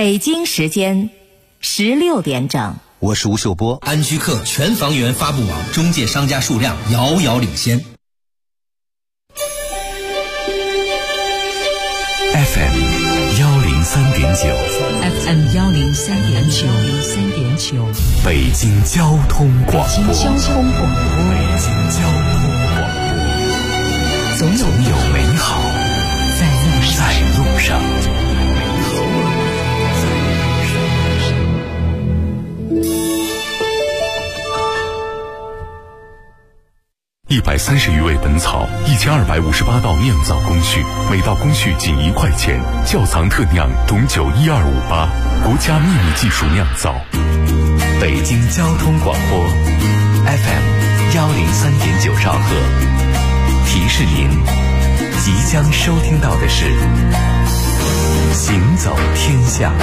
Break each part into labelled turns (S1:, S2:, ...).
S1: 北京时间16点整。
S2: 我是吴秀波。
S3: 安居客全房源发布网中介商家数量遥遥领先。
S4: FM 103.9 北京交通广播。总有美好在路上。130余味本草，1258道酿造工序，每道工序仅1块钱。窖藏特酿董酒12588，国家秘密技术酿造。北京交通广播 FM 103.9兆赫，提示您即将收听到的是行走天下。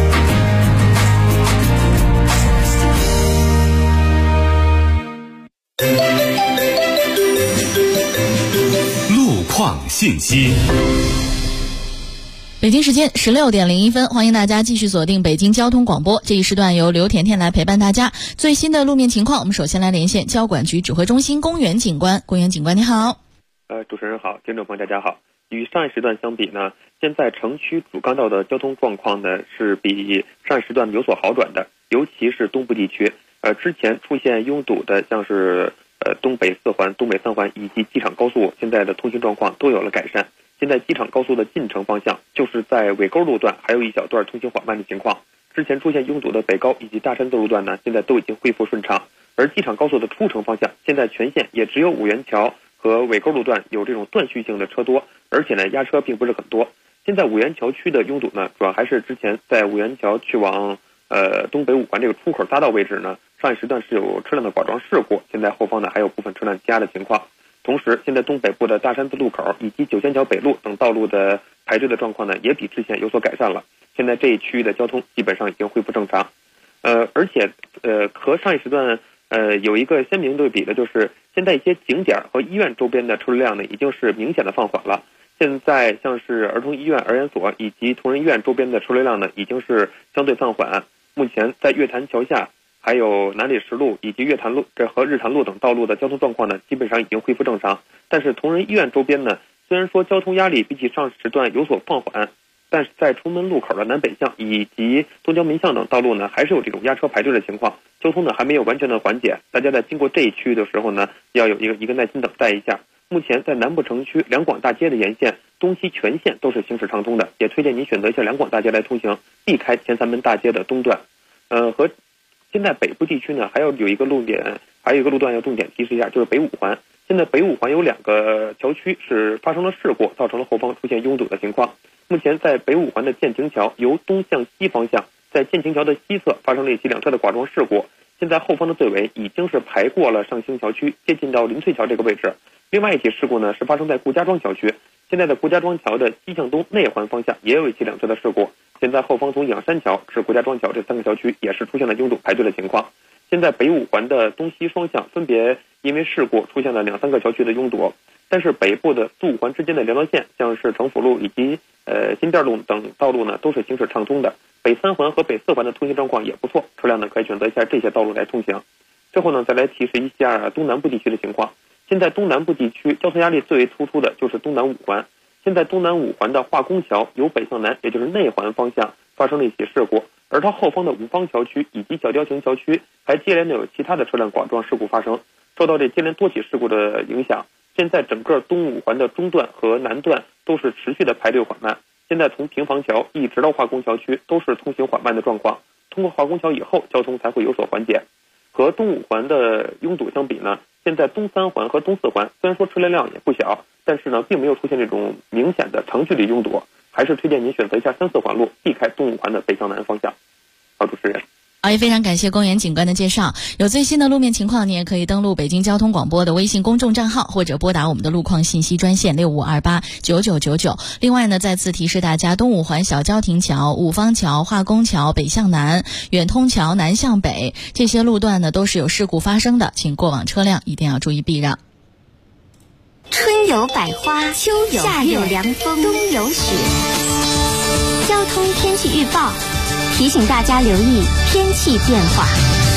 S4: 况信息。
S5: 北京时间16点01分，欢迎大家继续锁定北京交通广播。这一时段由刘甜甜来陪伴大家。最新的路面情况，我们首先来连线交管局指挥中心公园警官。公园警官你好。
S6: 主持人好，听众朋友大家好。与上一时段相比呢，现在城区主干道的交通状况呢是比上一时段有所好转的，尤其是东部地区。之前出现拥堵的像是东北4环、东北3环以及机场高速，现在的通行状况都有了改善。现在机场高速的进城方向，就是在尾沟路段还有一小段通行缓慢的情况。之前出现拥堵的北高以及大山道路段呢，现在都已经恢复顺畅。而机场高速的出城方向，现在全线也只有五元桥和尾沟路段有这种断续性的车多，而且呢压车并不是很多。现在五元桥区的拥堵呢，主要还是之前在五元桥去往东北5环这个出口匝道位置呢，上一时段是有车辆的剐撞事故，现在后方呢还有部分车辆积压的情况。同时，现在东北部的大山子路口以及九仙桥北路等道路的排队的状况呢，也比之前有所改善了。现在这一区域的交通基本上已经恢复正常。而且和上一时段有一个鲜明对比的就是，现在一些景点和医院周边的车流量呢，已经是明显的放缓了。现在像是儿童医院、儿研所以及同仁医院周边的车流量呢，已经是相对放缓。目前在月坛桥下、还有南礼士路以及月坛路和日坛路等道路的交通状况呢，基本上已经恢复正常。但是同仁医院周边呢，虽然说交通压力比起上时段有所放缓，但是在崇门路口的南北向以及东交民巷等道路呢，还是有这种压车排队的情况，交通呢还没有完全的缓解。大家在经过这一区域的时候呢，要有一个耐心等待一下。目前在南部城区两广大街的沿线，东西全线都是行驶畅通的，也推荐您选择一下两广大街来通行，避开前3门大街的东段。和现在北部地区呢，还有一个路段要重点提示一下，就是北5环。现在北5环有2个桥区是发生了事故，造成了后方出现拥堵的情况。目前在北5环的建亭桥由东向西方向，在建亭桥的西侧发生了一起2车的剐撞事故。现在后方的队尾已经是排过了上兴桥区，接近到林翠桥这个位置。另外一起事故呢，是发生在顾家庄桥区。现在的顾家庄桥的西向东内环方向也有一起2车的事故。现在后方从仰山桥至顾家庄桥这3个桥区也是出现了拥堵排队的情况。现在北5环的东西双向分别因为事故出现了2-3个桥区的拥堵，但是北部的4-5环之间的联络线，像是城府路以及新店路等道路呢，都是行驶畅通的。北3环和北4环的通行状况也不错，车辆呢可以选择一下这些道路来通行。最后呢，再来提示一下东南部地区的情况。现在东南部地区交通压力最为突出的就是东南5环。现在东南5环的化工桥由北向南，也就是内环方向发生了一起事故，而它后方的五方桥区以及小雕形桥区还接连的有其他的车辆剐撞事故发生。受到这接连多起事故的影响，现在整个东5环的中段和南段都是持续的排队缓慢。现在从平房桥一直到化工桥区都是通行缓慢的状况，通过化工桥以后，交通才会有所缓解。和东5环的拥堵相比呢，现在东3环和东4环虽然说车流量也不小，但是呢并没有出现这种明显的长距离拥堵，还是推荐您选择一下3、4环路，避开东5环的北向南方向。好，主持人。
S5: 也非常感谢公园警官的介绍。有最新的路面情况，你也可以登录北京交通广播的微信公众账号，或者拨打我们的路况信息专线65289999。另外呢，再次提示大家，东5环小交亭桥、五方桥、化工桥北向南、远通桥南向北这些路段呢，都是有事故发生的，请过往车辆一定要注意避让。
S7: 春有百花，秋有夏有凉风，冬有雪。交通天气预报。 提醒大家留意天气变化。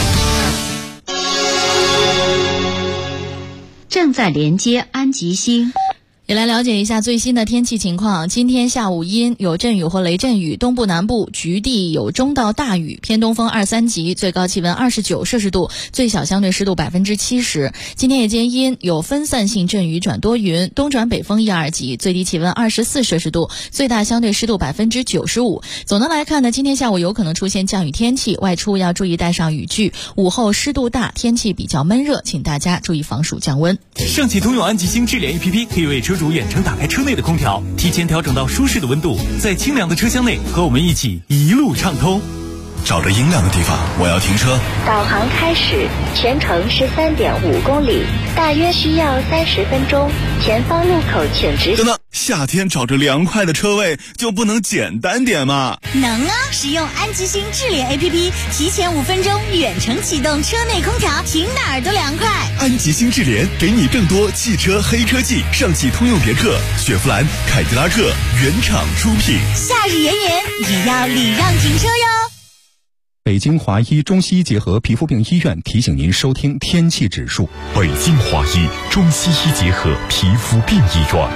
S1: 正在连接安吉星。
S5: 也来了解一下最新的天气情况。今天下午阴，有阵雨或雷阵雨，东部南部局地有中到大雨，偏东风2、3级，最高气温29摄氏度，最小相对湿度70%。今天夜间阴，有分散性阵雨转多云，东转北风1、2级，最低气温24摄氏度，最大相对湿度95%。总的来看呢，今天下午有可能出现降雨天气，外出要注意带上雨具，午后湿度大，天气比较闷热，请大家注意防暑降温。
S2: 上汽通用安吉星智联 APP 可以为车主远程打开车内的空调，提前调整到舒适的温度，在清凉的车厢内和我们一起一路畅通。
S8: 找着阴凉的地方，我要停车。
S9: 导航开始，全程13.5公里，大约需要30分钟。前方路口请直行。
S8: 等等，夏天找着凉快的车位就不能简单点吗？
S10: 能啊！使用安吉星智联 APP， 提前5分钟远程启动车内空调，停哪儿都凉快。
S8: 安吉星智联给你更多汽车黑科技，上汽通用别克、雪佛兰、凯迪拉克原厂出品。
S10: 夏日炎炎，也要礼让停车哟。
S11: 北京华医中西医结合皮肤病医院提醒您收听天气指数。
S4: 北京华医中西医结合皮肤病医院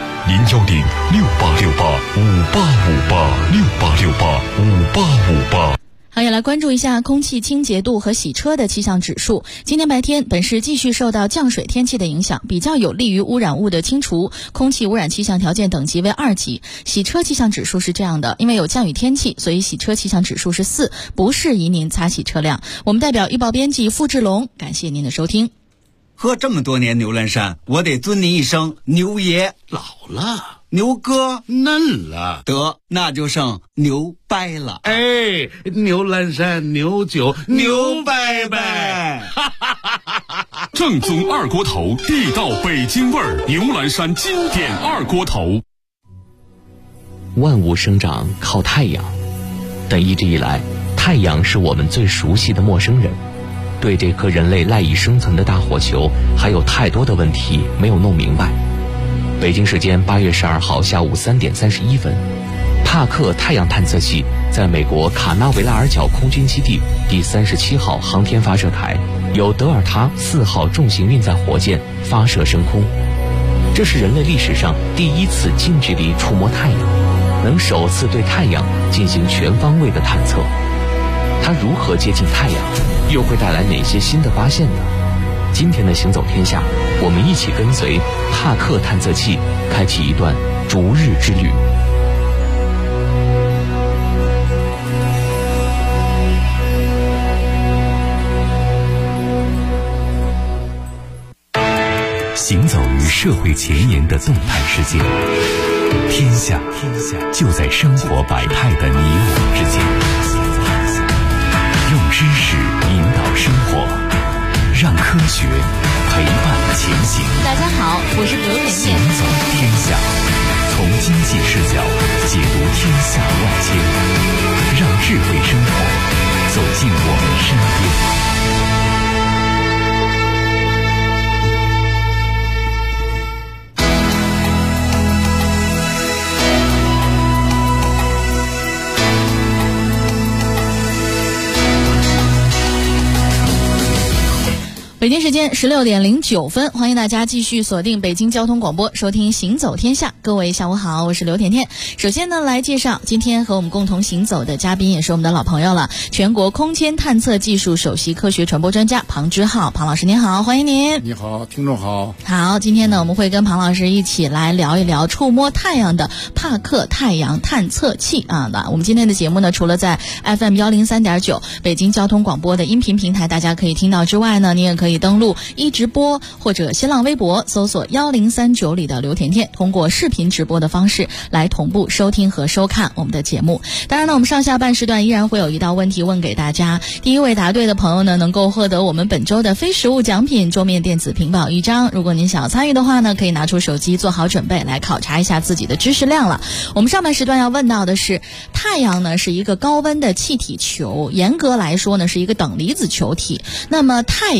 S4: ，010-6868-5858，6868-5858。
S5: 好，也来关注一下空气清洁度和洗车的气象指数。今天白天，本市继续受到降水天气的影响，比较有利于污染物的清除，空气污染气象条件等级为2级。洗车气象指数是这样的，因为有降雨天气，所以洗车气象指数是4，不适宜您擦洗车辆。我们代表预报编辑付志龙，感谢您的收听。
S12: 喝这么多年牛栏山，我得尊您一声牛爷。
S13: 老了，
S12: 牛哥
S13: 嫩了，
S12: 得那就剩牛掰了。
S13: 哎，牛栏山牛酒牛掰掰，
S4: 正宗二锅头，地道北京味儿，牛栏山经典二锅头。
S14: 万物生长靠太阳，但一直以来，太阳是我们最熟悉的陌生人。对这颗人类赖以生存的大火球，还有太多的问题没有弄明白。北京时间8月12号下午3点31分，帕克太阳探测器在美国卡纳维拉尔角空军基地第37号航天发射台由德尔塔4号重型运载火箭发射升空。这是人类历史上第一次近距离触摸太阳，能首次对太阳进行全方位的探测。它如何接近太阳，又会带来哪些新的发现呢？今天的行走天下，我们一起跟随帕克探测器，开启一段逐日之旅。
S4: 行走于社会前沿的动态世界，天下就在生活百态的你我之间。用知识引导生活，让科学陪伴前行。
S5: 大家好，我是刘远健。
S4: 行走天下，从经济视角解读天下万千，让智慧生活走进我们身边。
S5: 北京时间16点09分，欢迎大家继续锁定北京交通广播，收听行走天下。各位下午好，我是刘甜甜。首先呢，来介绍今天和我们共同行走的嘉宾，也是我们的老朋友了，全国空间探测技术首席科学传播专家庞之浩。庞老师您好，欢迎您。
S15: 你好，听众好。
S5: 好，今天呢，我们会跟庞老师一起来聊一聊触摸太阳的帕克太阳探测器啊。那我们今天的节目呢，除了在 FM 103.9北京交通广播的音频平台大家可以听到之外呢，你也可以登录一直播或者新浪微博搜索1039里的刘甜甜，通过视频直播的方式来同步收听和收看我们的节目。当然呢，我们上下半时段依然会有一道问题问给大家，第一位答对的朋友呢，能够获得我们本周的非实物奖品桌面电子屏保1张。如果您想要参与的话呢，可以拿出手机做好准备来考察一下自己的知识量了。我们上半时段要问到的是，太阳呢是一个高温的气体球，严格来说呢是一个等离子球体。那么太阳一般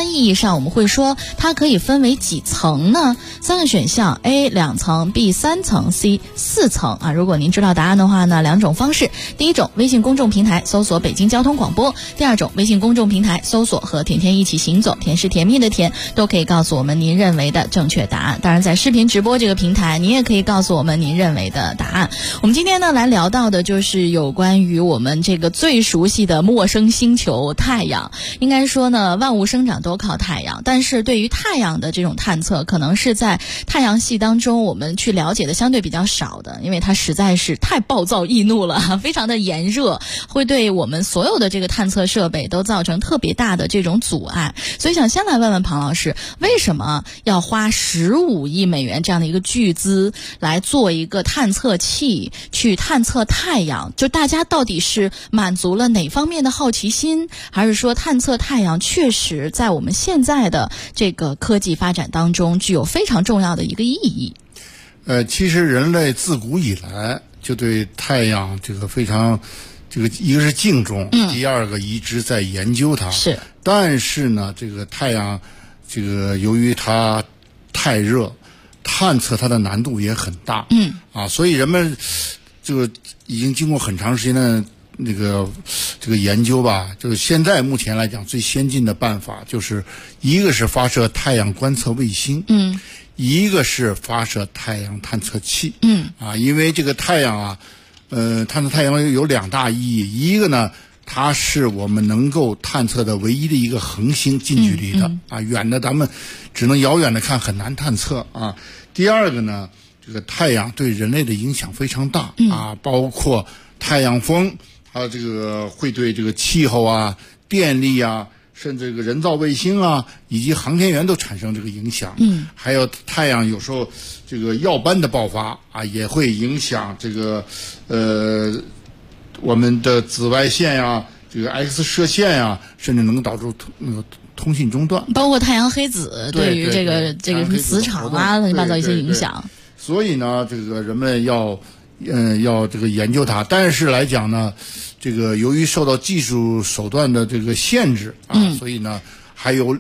S5: 般意义上我们会说它可以分为几层呢？3个选项 A 2层 B 3层 C 4层啊。如果您知道答案的话呢，2种方式。第一种，微信公众平台搜索北京交通广播；第二种，微信公众平台搜索和甜甜一起行走，甜是甜蜜的甜，都可以告诉我们您认为的正确答案。当然在视频直播这个平台，您也可以告诉我们您认为的答案。我们今天呢来聊到的就是有关于我们这个最熟悉的陌生星球太阳。应该说呢，万物生长都靠太阳，但是对于太阳的这种探测，可能是在太阳系当中我们去了解的相对比较少的，因为它实在是太暴躁易怒了，非常的炎热，会对我们所有的这个探测设备都造成特别大的这种阻碍。所以想先来问问庞老师，为什么要花15亿美元这样的一个巨资来做一个探测器去探测太阳？就大家到底是满足了哪方面的好奇心，还是说探测太阳确实在我们现在的这个科技发展当中具有非常重要的一个意义？
S15: 其实人类自古以来就对太阳这个非常一个是敬重，第二个一直在研究它。
S5: 是，
S15: 但是呢，这个太阳由于它太热，探测它的难度也很大。所以人们已经经过很长时间的这个研究吧，就是现在目前来讲最先进的办法就是一个是发射太阳观测卫星，一个是发射太阳探测器。因为这个太阳啊，探测太阳有2大意义，一个呢，它是我们能够探测的唯一的一个恒星，近距离的远的咱们只能遥远的看，很难探测啊。第二个呢，这个太阳对人类的影响非常大包括太阳风，还有这个会对这个气候啊、电力啊，甚至这个人造卫星啊以及航天员都产生这个影响。还有太阳有时候这个耀斑的爆发也会影响这个我们的紫外线呀、这个 X 射线呀，甚至能导致通信中断，
S5: 包括太阳黑子对于这个磁场啊乱七八糟一些影响。
S15: 所以呢，这个人们要这个研究它，但是来讲呢，这个由于受到技术手段的这个限制所以呢还有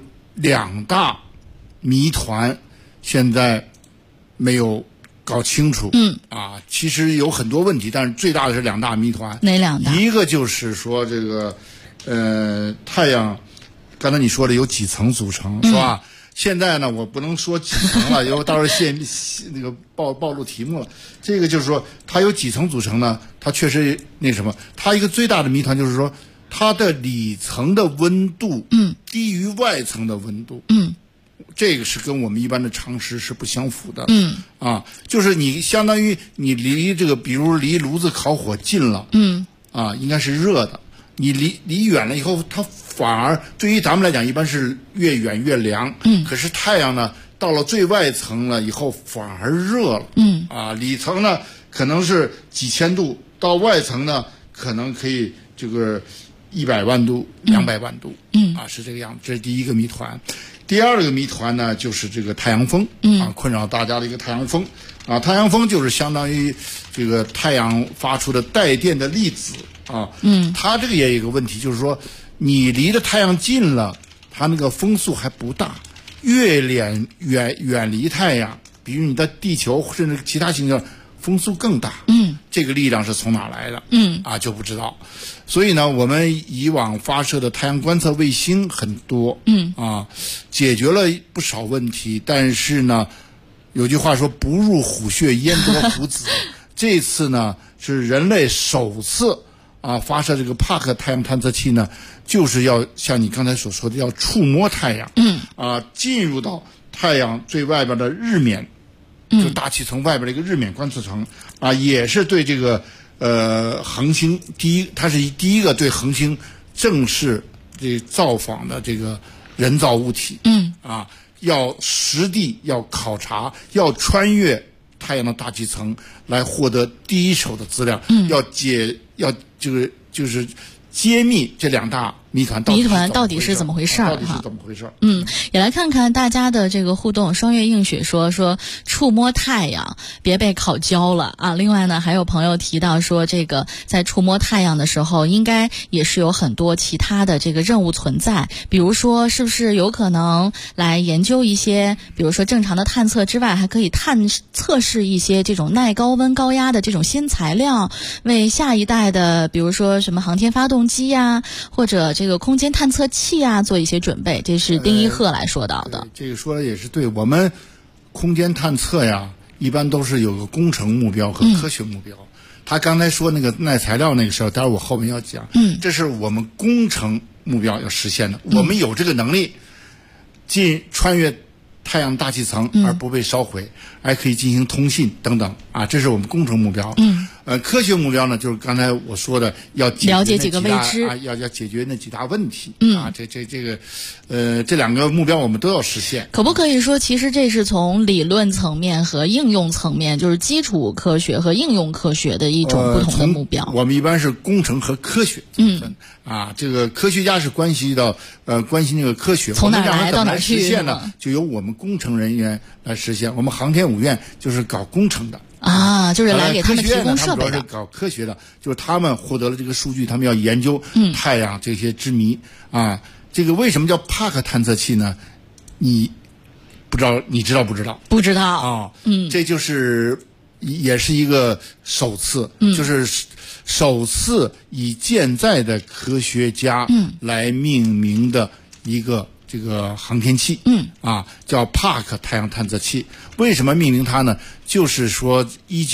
S15: 2大谜团现在没有搞清楚。其实有很多问题，但是最大的是2大谜团。
S5: 哪2大？
S15: 一个就是说这个太阳，刚才你说的有几层组成，是吧？现在呢，我不能说几层了，因为到时候那个暴露题目了。这个就是说，它有几层组成呢？它确实它一个最大的谜团就是说，它的里层的温度低于外层的温度。这个是跟我们一般的常识是不相符的。就是你相当于你离这个，比如离炉子烤火近了，应该是热的。你离远了以后，它反而对于咱们来讲，一般是越远越凉。可是太阳呢，到了最外层了以后，反而热了。里层呢可能是几千度，到外层呢可能可以这个100万度、200万度。是这个样子。这是第一个谜团。第二个谜团呢，就是这个太阳风困扰大家的一个太阳风太阳风就是相当于这个太阳发出的带电的粒子它这个也有一个问题，就是说你离着太阳近了，它那个风速还不大，越远离太阳，比如你的地球甚至其他星球，风速更大。这个力量是从哪来的？就不知道。所以呢，我们以往发射的太阳观测卫星很多，解决了不少问题，但是呢，有句话说不入虎穴焉得虎子。这次呢是人类首次发射这个帕克太阳探测器呢，就是要像你刚才所说的，要触摸太阳，进入到太阳最外边的日冕，就大气层外边的一个日冕观测层也是对这个恒星它是第一个对恒星正式造访的这个人造物体。要实地要考察，要穿越太阳的大气层来获得第一手的资料，要就是揭秘这2大谜团
S5: 到底是怎么回事？
S15: 到底是怎么回事？
S5: 也来看看大家的这个互动。双月映雪说触摸太阳别被烤焦了啊。另外呢，还有朋友提到说，这个在触摸太阳的时候，应该也是有很多其他的这个任务存在，比如说是不是有可能来研究一些，比如说正常的探测之外，还可以测试一些这种耐高温高压的这种新材料，为下一代的比如说什么航天发动机呀，或者这个空间探测器啊做一些准备。这是丁一鹤来说到的。
S15: 这个说的也是对，我们空间探测呀一般都是有个工程目标和科学目标。他刚才说那个耐材料那个事儿，待会儿我后面要讲。这是我们工程目标要实现的。我们有这个能力穿越太阳大气层而不被烧毁，还可以进行通信等等啊，这是我们工程目标。科学目标呢，就是刚才我说的，要
S5: 了解几个未知
S15: 啊，要解决那几大问题啊。这两个目标我们都要实现。
S5: 可不可以说，其实这是从理论层面和应用层面，就是基础科学和应用科学的一种不同的目标。
S15: 我们一般是工程和科学这个科学家是关心那个科学
S5: 从哪儿来到哪儿去
S15: 实现呢？就由我们工程人员来实现。我们航天5院就是搞工程的。
S5: 就是来给他们提供设备的。
S15: 他们主要是搞科学的，就是他们获得了这个数据，他们要研究太阳这些之谜啊。这个为什么叫帕克探测器呢？你知道不知道？
S5: 不知道
S15: 啊。这就是也是一个首次，就是首次以现在的科学家来命名的一个这个航天器，叫帕克太阳探测器。为什么命名它呢？就是说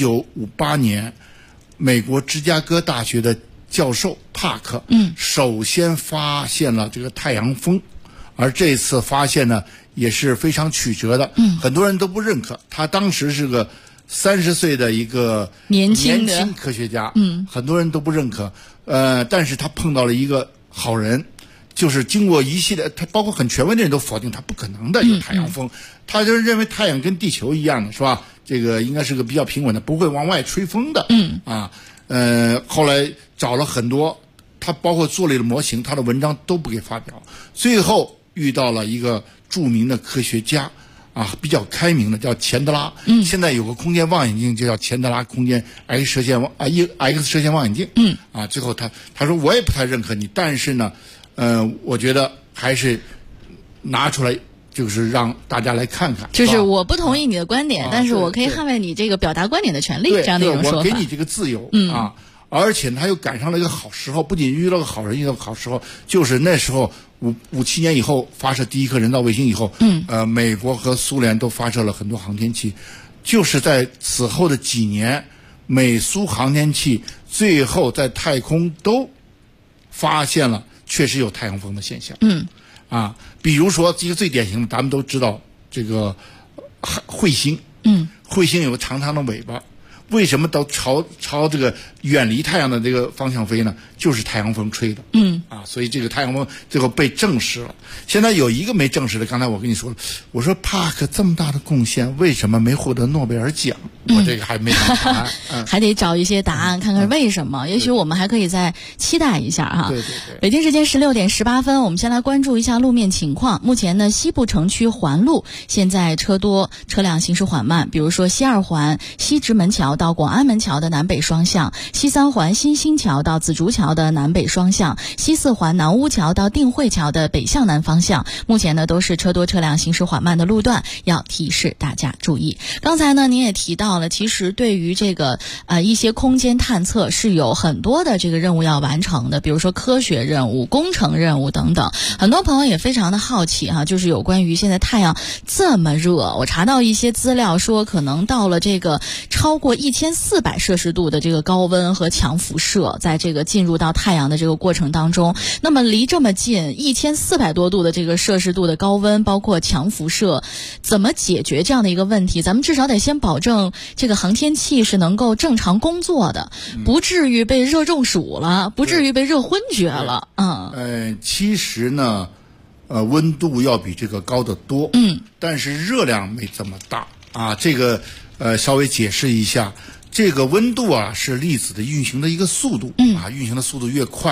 S15: 1958年美国芝加哥大学的教授帕克首先发现了这个太阳风，而这次发现呢也是非常曲折的，很多人都不认可。他当时是个30岁的一个年轻科学家，很多人都不认可。但是他碰到了一个好人，就是经过一系列，他包括很权威的人都否定他不可能的有太阳风，他就认为太阳跟地球一样的，是吧？这个应该是个比较平稳的，不会往外吹风的。后来找了很多，他包括做了一个模型，他的文章都不给发表。最后遇到了一个著名的科学家比较开明的，叫钱德拉。现在有个空间望远镜就叫钱德拉空间 X 射线望远镜。最后他说我也不太认可你，但是呢我觉得还是拿出来，就是让大家来看看。
S5: 就是我不同意你的观点，但是我可以捍卫你这个表达观点的权利，这样的一种说法。
S15: 我给你这个自由而且他又赶上了一个好时候，不仅遇到个好人，遇到个好时候，就是那时候57年以后发射第一颗人造卫星以后，美国和苏联都发射了很多航天器，就是在此后的几年，美苏航天器最后在太空都发现了确实有太阳风的现象。比如说一个最典型的，咱们都知道这个彗星，彗星有个长长的尾巴，为什么都朝这个远离太阳的这个方向飞呢？就是太阳风吹的。所以这个太阳风最后被证实了。现在有一个没证实的，刚才我跟你说了，我说帕克这么大的贡献，为什么没获得诺贝尔奖？我这个还没找答案。
S5: 还得找一些答案，看看为什么。也许我们还可以再期待一下哈。
S15: 对。
S5: 北京时间16点18分，我们先来关注一下路面情况。目前呢，西部城区环路现在车多，车辆行驶缓慢。比如说西2环西直门桥到广安门桥的南北双向，西3环新兴桥到紫竹桥的南北双向，西4环南屋桥到定慧桥的北向南方向，目前呢都是车多车辆行驶缓慢的路段，要提示大家注意。刚才呢您也提到了，其实对于这个一些空间探测是有很多的这个任务要完成的，比如说科学任务、工程任务等等。很多朋友也非常的好奇就是有关于现在太阳这么热，我查到一些资料说，可能到了这个超过1400摄氏度的这个高温和强辐射，在这个进入到太阳的这个过程当中，那么离这么近1400多度的这个摄氏度的高温，包括强辐射，怎么解决这样的一个问题？咱们至少得先保证这个航天器是能够正常工作的，不至于被热中暑了，不至于被热昏厥了。
S15: 其实呢温度要比这个高得多，但是热量没这么大这个稍微解释一下，这个温度是粒子的运行的一个速度运行的速度越快，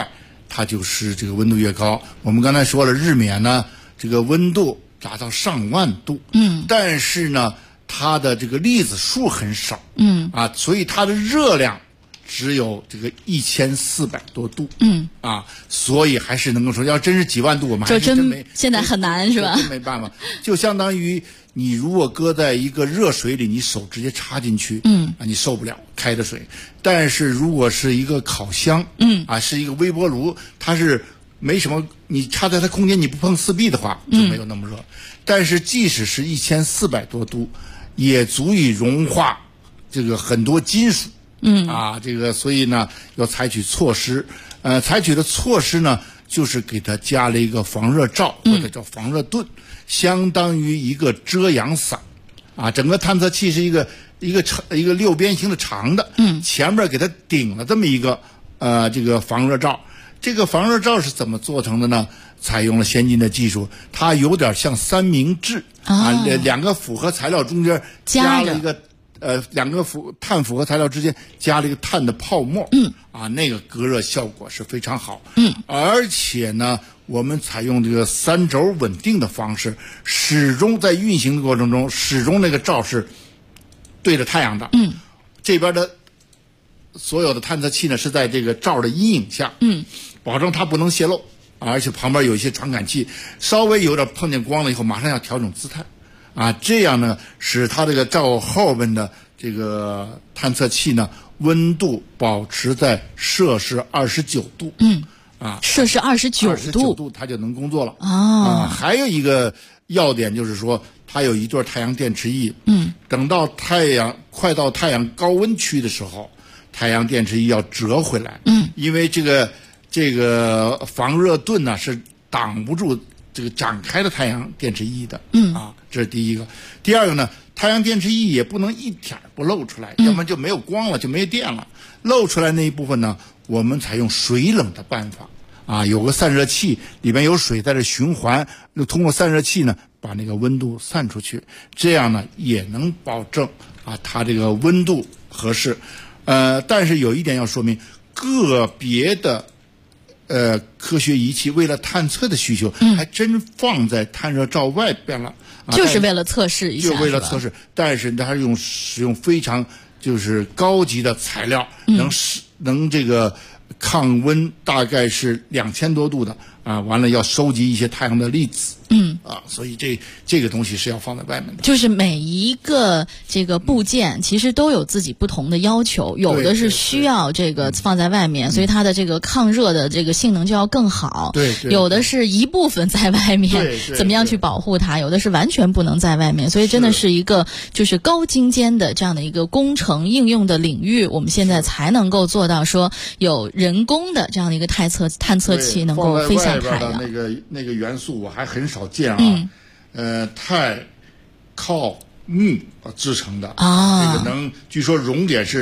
S15: 它就是这个温度越高。我们刚才说了，日冕呢，这个温度达到上万度，但是呢，它的这个粒子数很少，所以它的热量只有这个1400多度，所以还是能够说，要真是几万度，我们还是真没，
S5: 现在很难是吧？
S15: 真没办法，就相当于你如果搁在一个热水里，你手直接插进去，你受不了开的水。但是如果是一个烤箱，是一个微波炉，它是没什么，你插在它空间你不碰四壁的话，就没有那么热。但是即使是1400多度，也足以融化这个很多金属。这个所以呢，要采取措施。采取的措施呢，就是给它加了一个防热罩，或者叫防热盾，相当于一个遮阳伞。整个探测器是一个六边形的长的，前面给它顶了这么一个这个防热罩。这个防热罩是怎么做成的呢？采用了先进的技术，它有点像三明治两个复合材料中间加了一个。两个碳复合材料之间加了一个碳的泡沫，那个隔热效果是非常好，而且呢，我们采用这个3轴稳定的方式，始终在运行的过程中，始终那个罩是对着太阳的，这边的所有的探测器呢是在这个罩的阴影下，保证它不能泄漏，而且旁边有一些传感器，稍微有点碰见光了以后，马上要调整姿态。这样呢，使它这个罩后面的这个探测器呢，温度保持在摄氏29度。
S5: 摄氏29
S15: 度，它就能工作了。还有一个要点就是说，它有一对太阳电池翼。等到快到太阳高温区的时候，太阳电池翼要折回来。因为这个防热盾呢是挡不住这个展开的太阳电池翼的。这是第一个。第二个呢，太阳电池翼也不能一点不露出来，要不然就没有光了，就没电了。露出来那一部分呢，我们采用水冷的办法，有个散热器，里面有水在这循环，通过散热器呢，把那个温度散出去，这样呢也能保证它这个温度合适。但是有一点要说明，个别的科学仪器为了探测的需求，还真放在探热罩外边了，
S5: 就是为了测试一下，
S15: 就为了测试。但是它是使用非常就是高级的材料，能这个抗温，大概是2000多度的完了要收集一些太阳的粒子。所以这个东西是要放在外面的。
S5: 就是每一个这个部件其实都有自己不同的要求，有的是需要这个放在外面，所以它的这个抗热的这个性能就要更好。有的是一部分在外面，怎么样去保护它？有的是完全不能在外面，所以真的是一个就是高精尖的这样的一个工程应用的领域，我们现在才能够做到说有人工的这样的一个探测器能够飞向太阳。
S15: 那个元素我还很少见钛、锆、钼制成的这个据说熔点是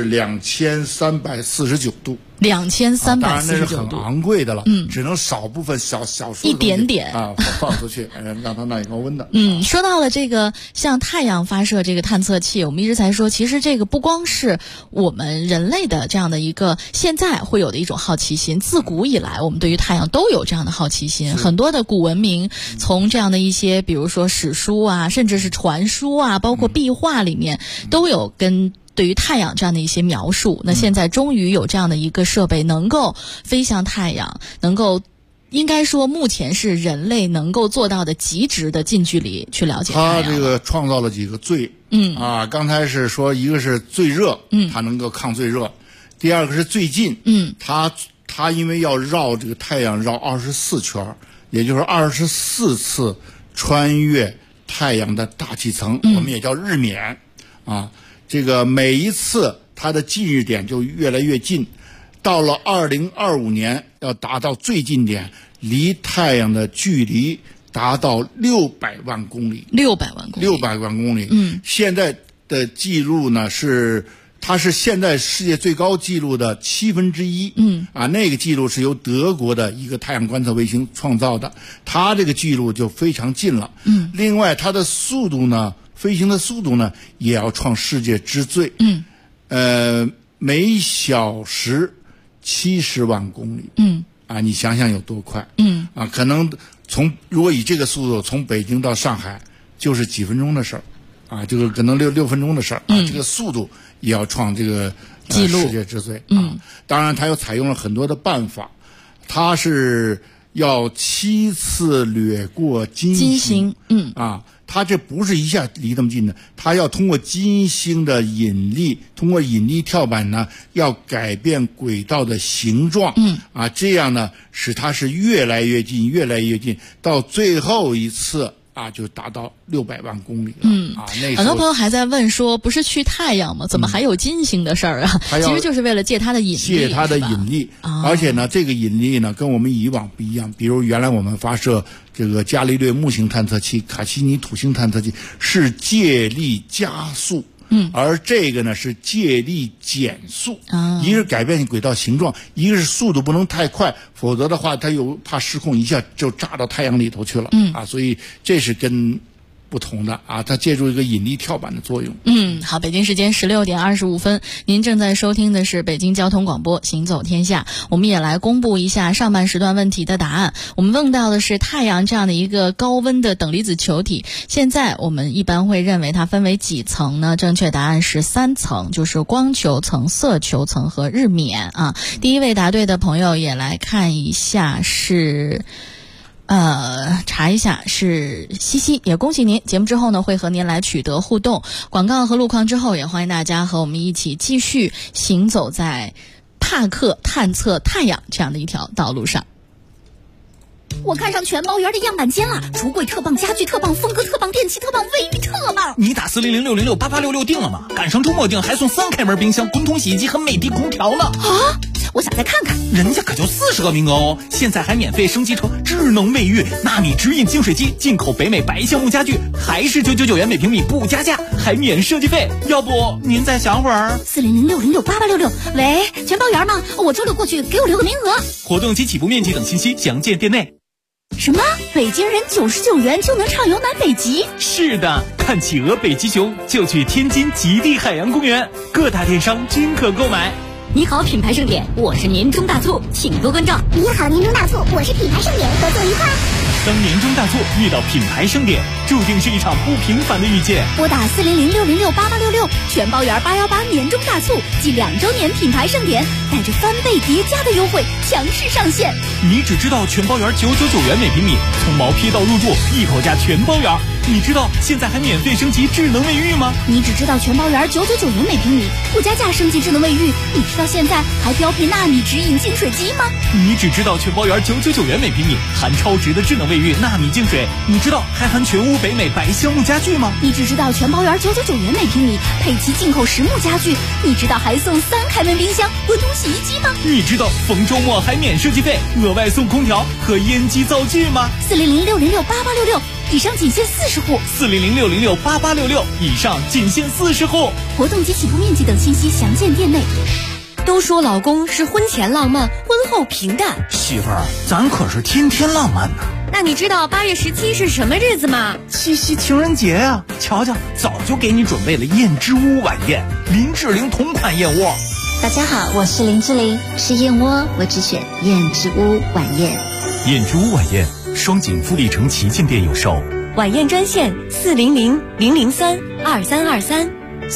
S15: 2349度。2349度，
S5: 当然
S15: 那是很昂贵的了，只能少部分小数
S5: 一点点
S15: 放出去，让它耐高温的。
S5: 说到了这个像太阳发射这个探测器，我们一直在说，其实这个不光是我们人类的这样的一个现在会有的一种好奇心，自古以来我们对于太阳都有这样的好奇心。很多的古文明从这样的一些比如说史书甚至是传书包括壁画里面都有对于太阳这样的一些描述。那现在终于有这样的一个设备能够飞向太阳，能够应该说目前是人类能够做到的极致的近距离去了解太阳。
S15: 它这个创造了几个最刚才是说一个是最热，它能够抗最热，第二个是最近，它因为要绕这个太阳绕24圈，也就是24次穿越太阳的大气层，我们也叫日冕这个每一次它的近日点就越来越近，到了2025年要达到最近点，离太阳的距离达到600万公里。600万公里。现在的记录呢它是现在世界最高纪录的1/7。那个记录是由德国的一个太阳观测卫星创造的，它这个记录就非常近了。另外它的速度呢，飞行的速度呢也要创世界之最。每小时70万公里。 啊，你想想有多快？可能如果以这个速度从北京到上海就是几分钟的事儿，啊，就是可能6分钟的事儿啊，这个速度也要创这个
S5: 记录
S15: 世界之最啊。当然，它又采用了很多的办法，它是要7次掠过金星，它这不是一下离这么近的，它要通过金星的引力，通过引力跳板呢，要改变轨道的形状，这样呢，使它是越来越近，越来越近，到最后一次啊，就达到600万公里了。那
S5: 很多朋友还在问说，不是去太阳吗？怎么还有金星的事儿啊？其实就是为了借它的引力，
S15: 借它的引力。而且呢，这个引力呢，跟我们以往不一样。比如原来我们发射这个伽利略木星探测器、卡西尼土星探测器是借力加速。而这个呢是借力减速，一个是改变轨道形状，一个是速度不能太快，否则的话它又怕失控，一下就炸到太阳里头去了。所以这是跟不同的啊，它借助一个引力跳板的作用。
S5: 好，北京时间16点25分，您正在收听的是北京交通广播《行走天下》，我们也来公布一下上半时段问题的答案。我们问到的是太阳这样的一个高温的等离子球体，现在我们一般会认为它分为几层呢？正确答案是3层，就是光球层、色球层和日冕啊。第一位答对的朋友也来看一下是。查一下是西西，也恭喜您。节目之后呢，会和您来取得互动。广告和路况之后，也欢迎大家和我们一起继续行走在帕克探测太阳这样的一条道路上。
S10: 我看上全包园的样板间了，橱柜特棒，家具特棒，风格特棒，电器特棒，卫浴特棒。
S2: 你打40060688866订了吗？赶上周末订还送3开门冰箱、滚筒洗衣机和美的空调呢。
S10: 我想再看看。
S2: 人家可就40个名额哦，现在还免费升级成智能卫浴、纳米直饮净水机，进口北美白橡木家具，还是999元每平米不加价，还免设计费。要不您再想会儿
S10: ？40060688866，喂，全包园吗？我周六过去，给我留个名额。
S2: 活动及起步面积等信息详见店内。
S10: 什么？北京人99元就能畅游南北极？
S2: 是的，看企鹅、北极熊就去天津极地海洋公园，各大电商均可购买。
S10: 你好，品牌盛典，我是年终大促，请多关照。
S9: 你好，年终大促，我是品牌盛典，合作愉快。
S2: 当年终大促遇到品牌盛典，注定是一场不平凡的遇见。
S10: 拨打40060688866，全包园818年终大促暨2周年品牌盛典，带着翻倍叠加的优惠强势上线。
S2: 你只知道全包园999元每平米，从毛坯到入住一口价全包园。你知道现在还免费升级智能卫浴吗？
S10: 你只知道全包园999元每平米，不加价升级智能卫浴。你知道现在还标配纳米直饮净水机吗？
S2: 你只知道全包园999元每平米，含超值的智能卫浴、纳米净水。你知道还含全屋北美白橡木家具吗？
S10: 你只知道全包园999元每平米，配齐进口实木家具。你知道还送3开门冰箱、滚筒洗衣机吗？
S2: 你知道逢周末还免设计费，额外送空调和烟机灶具吗
S10: ？40060688866，以上仅限40户。
S2: 40060688866，以上仅限40户。
S10: 活动及起步面积等信息详见店内。
S16: 都说老公是婚前浪漫，婚后平淡。
S2: 媳妇儿，咱可是天天浪漫呢。
S16: 那你知道8月17是什么日子吗？
S2: 七夕情人节啊！瞧瞧，早就给你准备了燕之屋晚宴，林志玲同款燕窝。
S9: 大家好，我是林志玲，吃燕窝我只选燕之屋晚宴。
S2: 燕之屋晚宴，双井富力城旗舰店有售。
S16: 晚宴专线400-003-2323。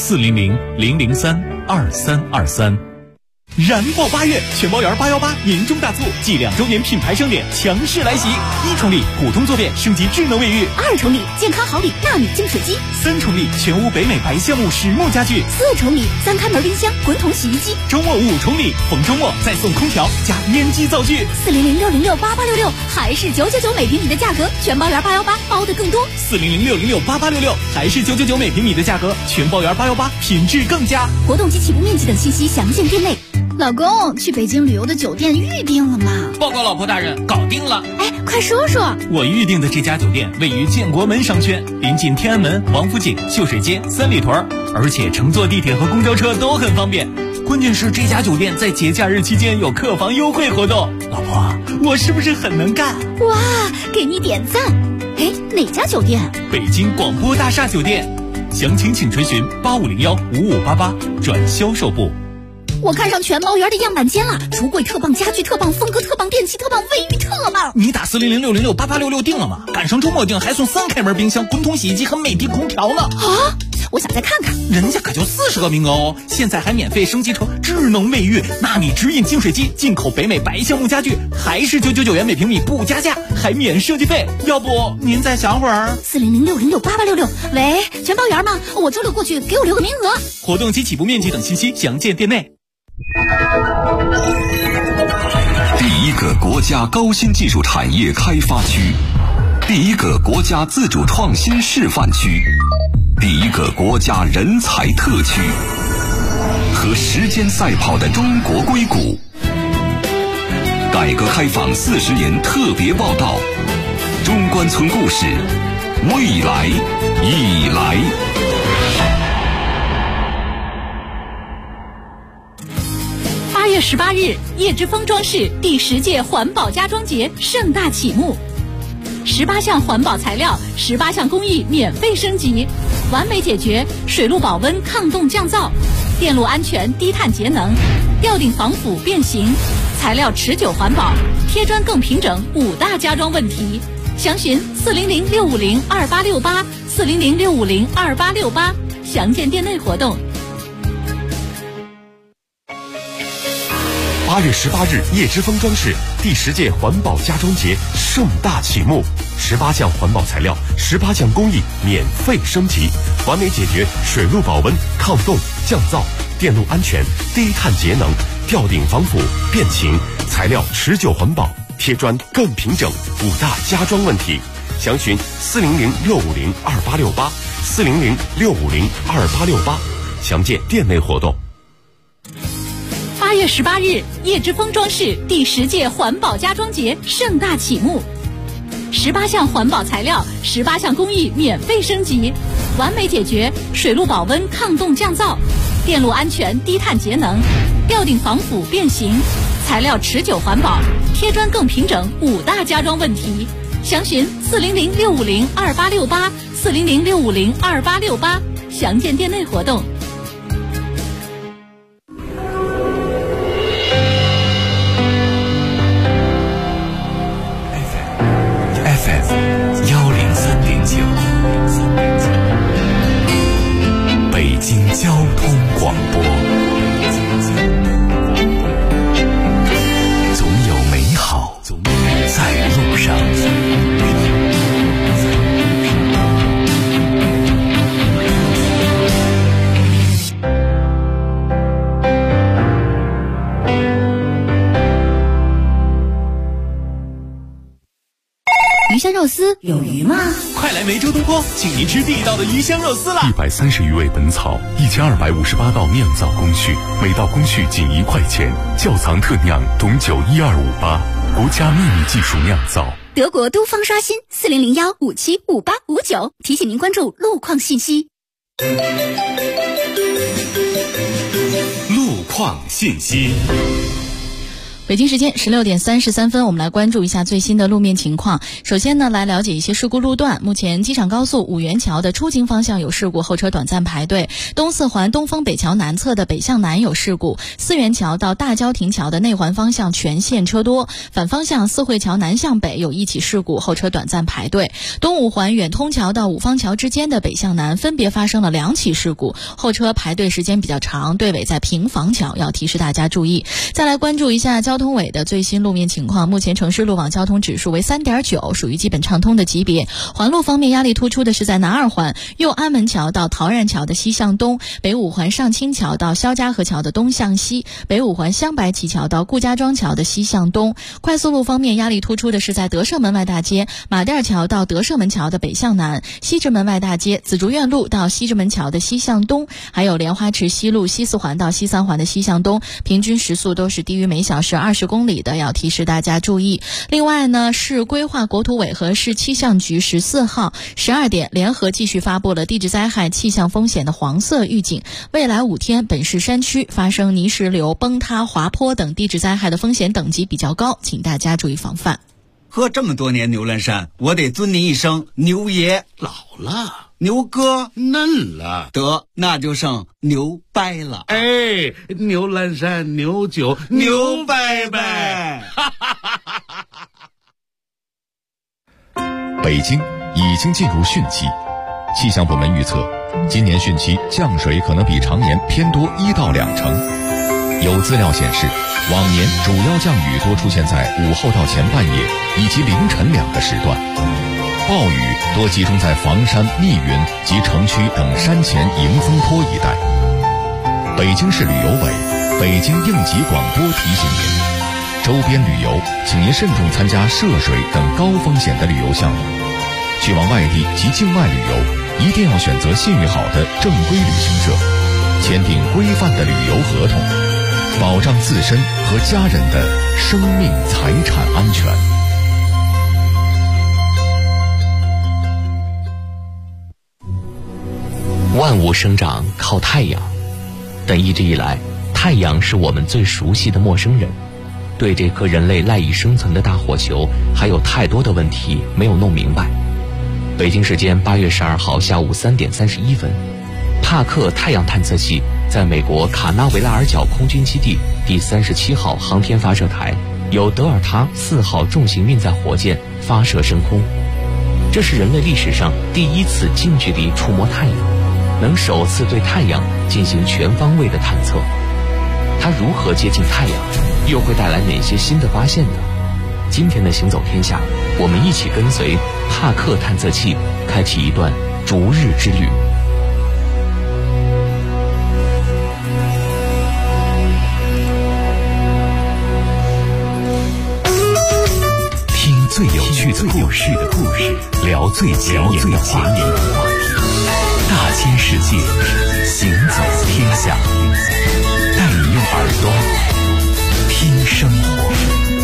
S2: 400-003-2323。燃爆8月，全包园818年终大促暨2周年品牌盛典强势来袭！1重礼普通坐便升级智能卫浴
S10: ，2重礼健康好礼纳米净水机
S2: ，3重礼全屋北美白橡木实木家具
S10: ，4重礼3开门冰箱、滚筒洗衣机。
S2: 周末5重礼，逢周末再送空调加烟机灶具。
S10: 40060688866，还是999每平米的价格，全包园818包的更多。
S2: 40060688866，还是999每平米的价格，全包园818品质更佳。
S10: 活动及起步面积等信息详见店内。老公，去北京旅游的酒店预定了吗？
S2: 报告老婆大人，搞定了。
S10: 哎，快说说。
S2: 我预定的这家酒店位于建国门商圈，临近天安门、王府井、秀水街、三里屯，而且乘坐地铁和公交车都很方便。关键是这家酒店在节假日期间有客房优惠活动。老婆，我是不是很能干？
S10: 哇，给你点赞。哎，哪家酒店？
S2: 北京广播大厦酒店。详情请垂询8501-5588转销售部。
S10: 我看上全包园的样板间了，橱柜特棒，家具特棒，风格特棒，电器特棒，卫浴特棒。
S2: 你打400-606-8866订了吗？赶上周末订还送3开门冰箱、滚筒洗衣机和美的空调呢。
S10: 啊！我想再看看，
S2: 人家可就40个名额哦！现在还免费升级成智能卫浴、纳米直饮净水机，进口北美白橡木家具，还是999元每平米不加价，还免设计费。要不您再想会儿
S10: ？400-606-8866。喂，全包园吗？我周六过去，给我留个名额。
S2: 活动及起步面积等信息详见店内。
S17: 第一个国家高新技术产业开发区，第一个国家自主创新示范区，第一个国家人才特区，和时间赛跑的中国硅谷。改革开放40年特别报道，中关村故事，未来已来。
S10: 8月18日，叶之峰装饰第10届环保家装节盛大启幕，18项环保材料，18项工艺免费升级，完美解决水路保温、抗冻降噪、电路安全、低碳节能、吊顶防腐变形、材料持久环保、贴砖更平整5大家装问题。详询400-650-2868 400-650-2868，详见店内活动。
S4: 8月18日，叶之峰装饰第10届环保家装节盛大启幕，18项环保材料，18项工艺免费升级，完美解决水路保温、抗冻降噪、电路安全、低碳节能、吊顶防腐变形、材料持久环保、贴砖更平整5大家装问题。详询400-650-2868 400-650-2868，详见店内活动。
S10: 8月18日，叶之峰装饰第10届环保家装节盛大启幕，18项环保材料，18项工艺免费升级，完美解决水路保温、抗冻降噪、电路安全、低碳节能、吊顶防腐变形、材料持久环保、贴砖更平整5大家装问题。详询400-650-2868 400-650-2868，详见店内活动。
S4: 北京交通广播，总有美好在路上。
S10: 鱼香肉丝有鱼吗？
S2: 快来梅州东坡，请您吃地道的鱼香肉丝啦
S4: ！130余味本草，1258道酿造工序，每道工序仅1块钱，窖藏特酿董酒12588，国家秘密技术酿造。
S10: 德国都方刷新400-575859，提醒您关注路况信息。
S17: 路况信息。
S5: 北京时间16点33分，我们来关注一下最新的路面情况。首先呢，来了解一些事故路段。目前机场高速五原桥的出京方向有事故，后车短暂排队；东四环东风北桥南侧的北向南有事故；四元桥到大郊亭桥的内环方向全线车多；反方向四惠桥南向北有1起事故，后车短暂排队；东五环远通桥到五方桥之间的北向南分别发生了2起事故，后车排队时间比较长，队尾在平房桥，要提示大家注意。再来关注一下交通委的最新路面情况，目前城市路网交通指数为3.9，属于基本畅通的级别。环路方面，压力突出的是在南二环右安门桥到陶然桥的西向东，北五环上清桥到肖家河桥的东向西，北五环香白旗桥到顾家庄桥的西向东。快速路方面，压力突出的是在德胜门外大街马甸桥到德胜门桥的北向南，西直门外大街紫竹院路到西直门桥的西向东，还有莲花池西路西四环到西三环的西向东，平均时速都是低于每小时20公里的，要提示大家注意。另外呢，市规划国土委和市气象局14号12点联合继续发布了地质灾害气象风险的黄色预警，未来5天本市山区发生泥石流、崩塌、滑坡等地质灾害的风险等级比较高，请大家注意防范。
S12: 喝这么多年牛栏山，我得尊您一声牛爷。
S13: 老了，
S12: 牛哥
S13: 嫩了，
S12: 得那就剩牛掰了。
S13: 哎，牛栏山牛酒牛掰掰。
S4: 北京已经进入汛期，气象部门预测，今年汛期降水可能比常年偏多1到2成。有资料显示，往年主要降雨多出现在午后到前半夜以及凌晨2个时段，暴雨多集中在房山、密云及城区等山前迎风坡一带。北京市旅游委、北京应急广播提醒您，周边旅游请您慎重参加涉水等高风险的旅游项目。去往外地及境外旅游，一定要选择信誉好的正规旅行社，签订规范的旅游合同，保障自身和家人的生命财产安全。
S14: 万物生长靠太阳，但一直以来，太阳是我们最熟悉的陌生人。对这颗人类赖以生存的大火球，还有太多的问题没有弄明白。北京时间8月12号下午3点31分，帕克太阳探测器在美国卡纳维拉尔角空军基地第37号航天发射台由德尔塔4号重型运载火箭发射升空。这是人类历史上第一次近距离触摸太阳，能首次对太阳进行全方位的探测。它如何接近太阳，又会带来哪些新的发现呢？今天的行走天下，我们一起跟随帕克探测器开启一段逐日之旅。
S4: 听最有趣的故事，聊最前沿的话题，大千世界，行走天下，带你用耳朵听生活。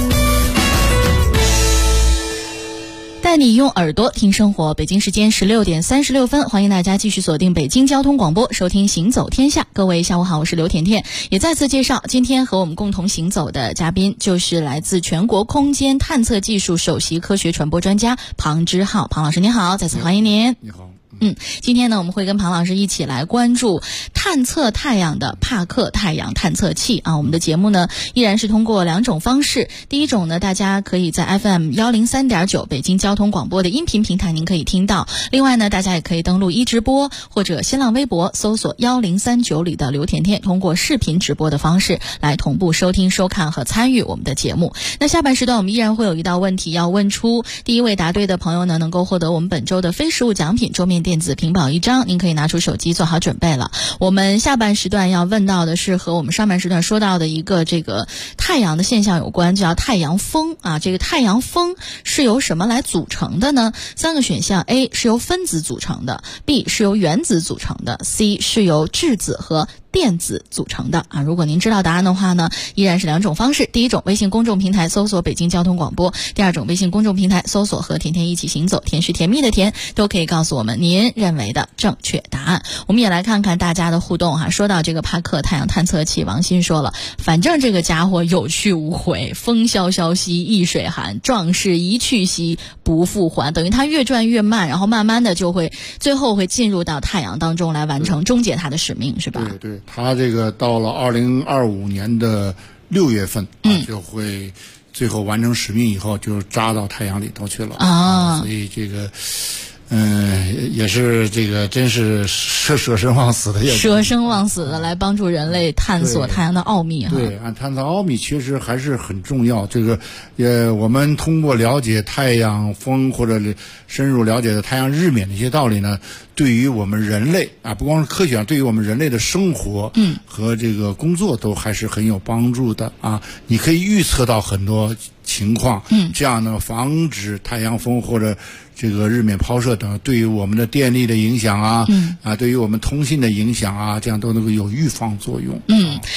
S5: 带你用耳朵听生活。北京时间16点36分，欢迎大家继续锁定北京交通广播，收听行走天下。各位下午好，我是刘甜甜。也再次介绍，今天和我们共同行走的嘉宾就是来自全国空间探测技术首席科学传播专家庞之浩。庞老师您好，再次欢迎您。
S15: 你好。
S5: 今天呢，我们会跟庞老师一起来关注探测太阳的帕克太阳探测器啊。我们的节目呢，依然是通过2种方式。第一种呢，大家可以在 FM 103.9北京交通广播的音频平台您可以听到。另外呢，大家也可以登录直播或者新浪微博搜索1039里的刘甜甜，通过视频直播的方式来同步收听、收看和参与我们的节目。那下半时段我们依然会有一道问题要问出，第一位答对的朋友呢，能够获得我们本周的非实物奖品桌面电子屏保1张，您可以拿出手机做好准备了。我们下半时段要问到的是和我们上半时段说到的一个这个太阳的现象有关，叫太阳风啊。这个太阳风是由什么来组成的呢？3个选项 A 是由分子组成的， B 是由原子组成的， C 是由质子和电子组成的啊。如果您知道答案的话呢，依然是2种方式。第一种，微信公众平台搜索北京交通广播；第二种，微信公众平台搜索和甜甜一起行走，甜是甜蜜的甜，都可以告诉我们您认为的正确答案。我们也来看看大家的互动哈。说到这个帕克太阳探测器，王鑫说了，反正这个家伙有去无回，风萧萧兮易水寒，壮士一去兮不复还。等于它越转越慢，然后慢慢的就会最后会进入到太阳当中来完成终结它的使命，是吧？
S15: 对，它这个到了2025年的6月份就会最后完成使命以后就扎到太阳里头去了啊。所以这个也是这个真是舍身忘死的，
S5: 舍身忘死的来帮助人类探索太阳的奥秘哈。
S15: 对，探测奥秘确实还是很重要。这个我们通过了解太阳风或者深入了解的太阳日冕的一些道理呢，对于我们人类啊，不光是科学，对于我们人类的生活和这个工作都还是很有帮助的啊。你可以预测到很多情况，这样呢防止太阳风或者这个日冕抛射等对于我们的电力的影响啊，对于我们通信的影响啊，这样都能够有预防作用。
S5: 说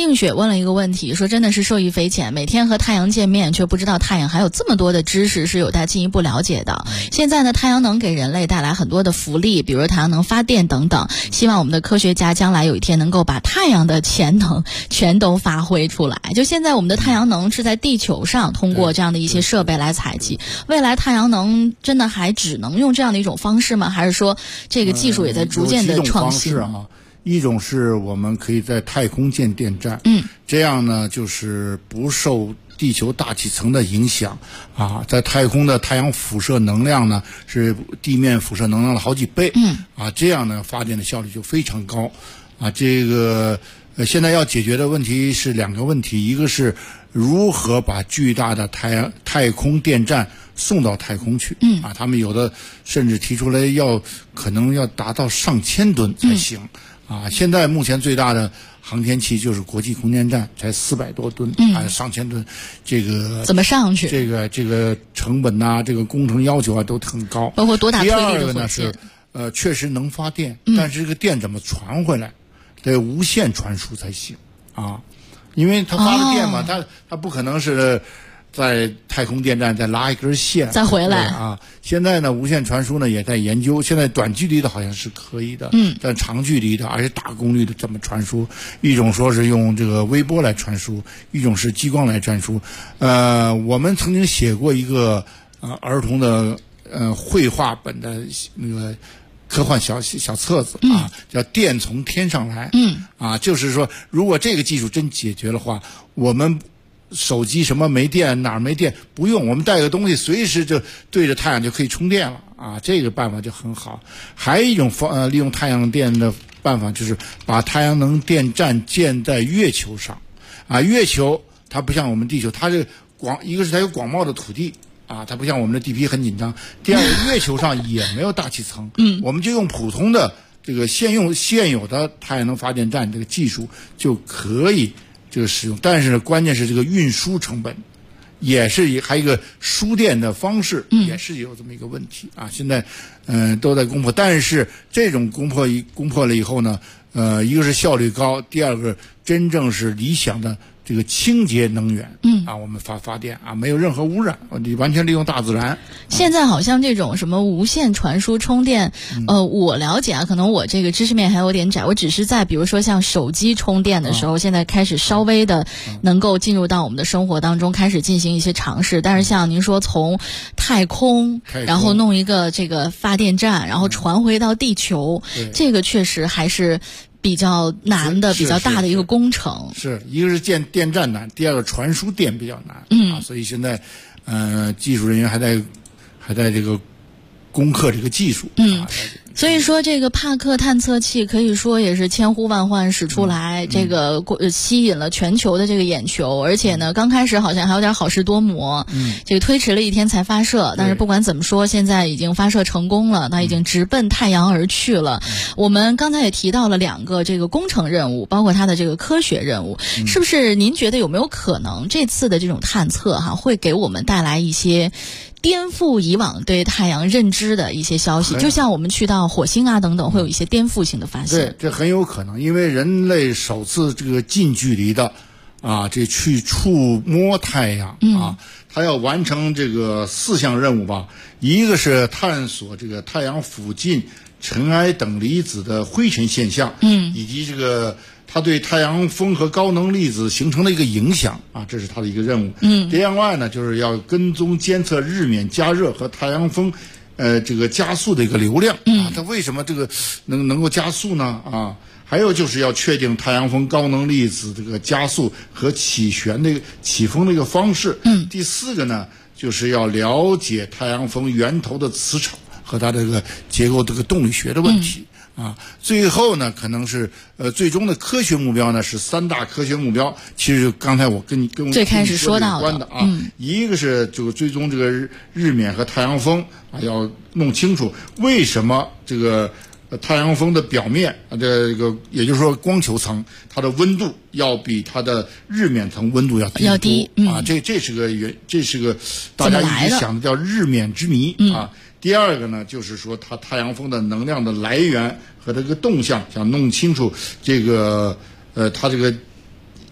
S5: 映雪问了一个问题，说真的是受益匪浅，每天和太阳见面，却不知道太阳还有这么多的知识是有待进一步了解的。现在呢，太阳能给人类带来很多的福利，比如太阳能发电等等。希望我们的科学家将来有一天能够把太阳的潜能全都发挥出来。就现在我们的太阳能是在地球上通过这样的一些设备来采集，未来太阳能真的还只能用这样的一种方式吗？还是说这个技术也在逐渐的创新？
S15: 一种是我们可以在太空建电站，这样呢就是不受地球大气层的影响啊，在太空的太阳辐射能量呢是地面辐射能量的好几倍，这样呢发电的效率就非常高啊。这个现在要解决的问题是两个问题，一个是如何把巨大的太空电站送到太空去，他们有的甚至提出来可能要达到上千吨才行。现在目前最大的航天器就是国际空间站，才400多吨，上千吨，这个
S5: 怎么上去？
S15: 这个成本啊，这个工程要求啊都很高，
S5: 包括多大推力的火箭。
S15: 第二个呢是确实能发电，但是这个电怎么传回来？得无线传输才行啊，因为它发的电嘛，它不可能是在太空电站再拉一根线
S5: 再回来
S15: 啊。现在呢，无线传输呢也在研究，现在短距离的好像是可以的，但长距离的而且大功率的怎么传输？一种说是用这个微波来传输，一种是激光来传输。我们曾经写过一个儿童的绘画本的那个科幻小册子啊，叫《电从天上来》。就是说，如果这个技术真解决的话，我们手机什么没电哪儿没电不用，我们带个东西随时就对着太阳就可以充电了啊，这个办法就很好。还有一种利用太阳电的办法，就是把太阳能电站建在月球上啊。月球它不像我们地球，它这一个是它有广袤的土地啊，它不像我们的地皮很紧张。第二个，月球上也没有大气层，我们就用普通的这个现有的太阳能发电站这个技术就可以这个使用，但是呢，关键是这个运输成本，也是还有一个输电的方式，也是有这么一个问题啊。现在都在攻破，但是这种攻破了以后呢，一个是效率高，第二个真正是理想的这个清洁能源，我们发电啊，没有任何污染，你完全利用大自然。
S5: 现在好像这种什么无线传输充电，我了解啊，可能我这个知识面还有点窄，我只是在比如说像手机充电的时候，现在开始稍微的能够进入到我们的生活当中，开始进行一些尝试。但是像您说从太空然后弄一个这个发电站，然后传回到地球，这个确实还是比较难的，比较大的一个工程。
S15: 是一个是建电站难，第二个传输电比较难，所以现在技术人员还在这个攻克这个技术，
S5: 所以说这个帕克探测器可以说也是千呼万唤始出来，这个吸引了全球的这个眼球，而且呢刚开始好像还有点好事多磨，这个推迟了1天才发射，但是不管怎么说现在已经发射成功了，它已经直奔太阳而去了。我们刚才也提到了2个这个工程任务，包括它的这个科学任务，是不是您觉得有没有可能这次的这种探测会给我们带来一些颠覆以往对太阳认知的一些消息，就像我们去到火星啊等等，会有一些颠覆性的发现。
S15: 对，这很有可能，因为人类首次这个近距离的这去触摸太阳它要完成这个4项任务吧。一个是探索这个太阳附近尘埃等离子的灰尘现象，以及这个它对太阳风和高能粒子形成的一个影响这是它的一个任务。第二外呢，就是要跟踪监测日冕加热和太阳风这个加速的一个流量它为什么这个能够加速呢还有就是要确定太阳风高能粒子这个加速和起风的一个方式。第4个呢，就是要了解太阳风源头的磁场和它这个结构这个动力学的问题。最后呢，可能是最终的科学目标呢是3大科学目标。其实刚才我跟我
S5: 最开始说到
S15: 的一个是这个追踪这个日冕和太阳风要弄清楚为什么这个太阳风的表面这个也就是说光球层它的温度要比它的日冕层温度要低这是个大家一直想的叫日冕之谜第二个呢，就是说它太阳风的能量的来源和这个动向，想弄清楚这个它这个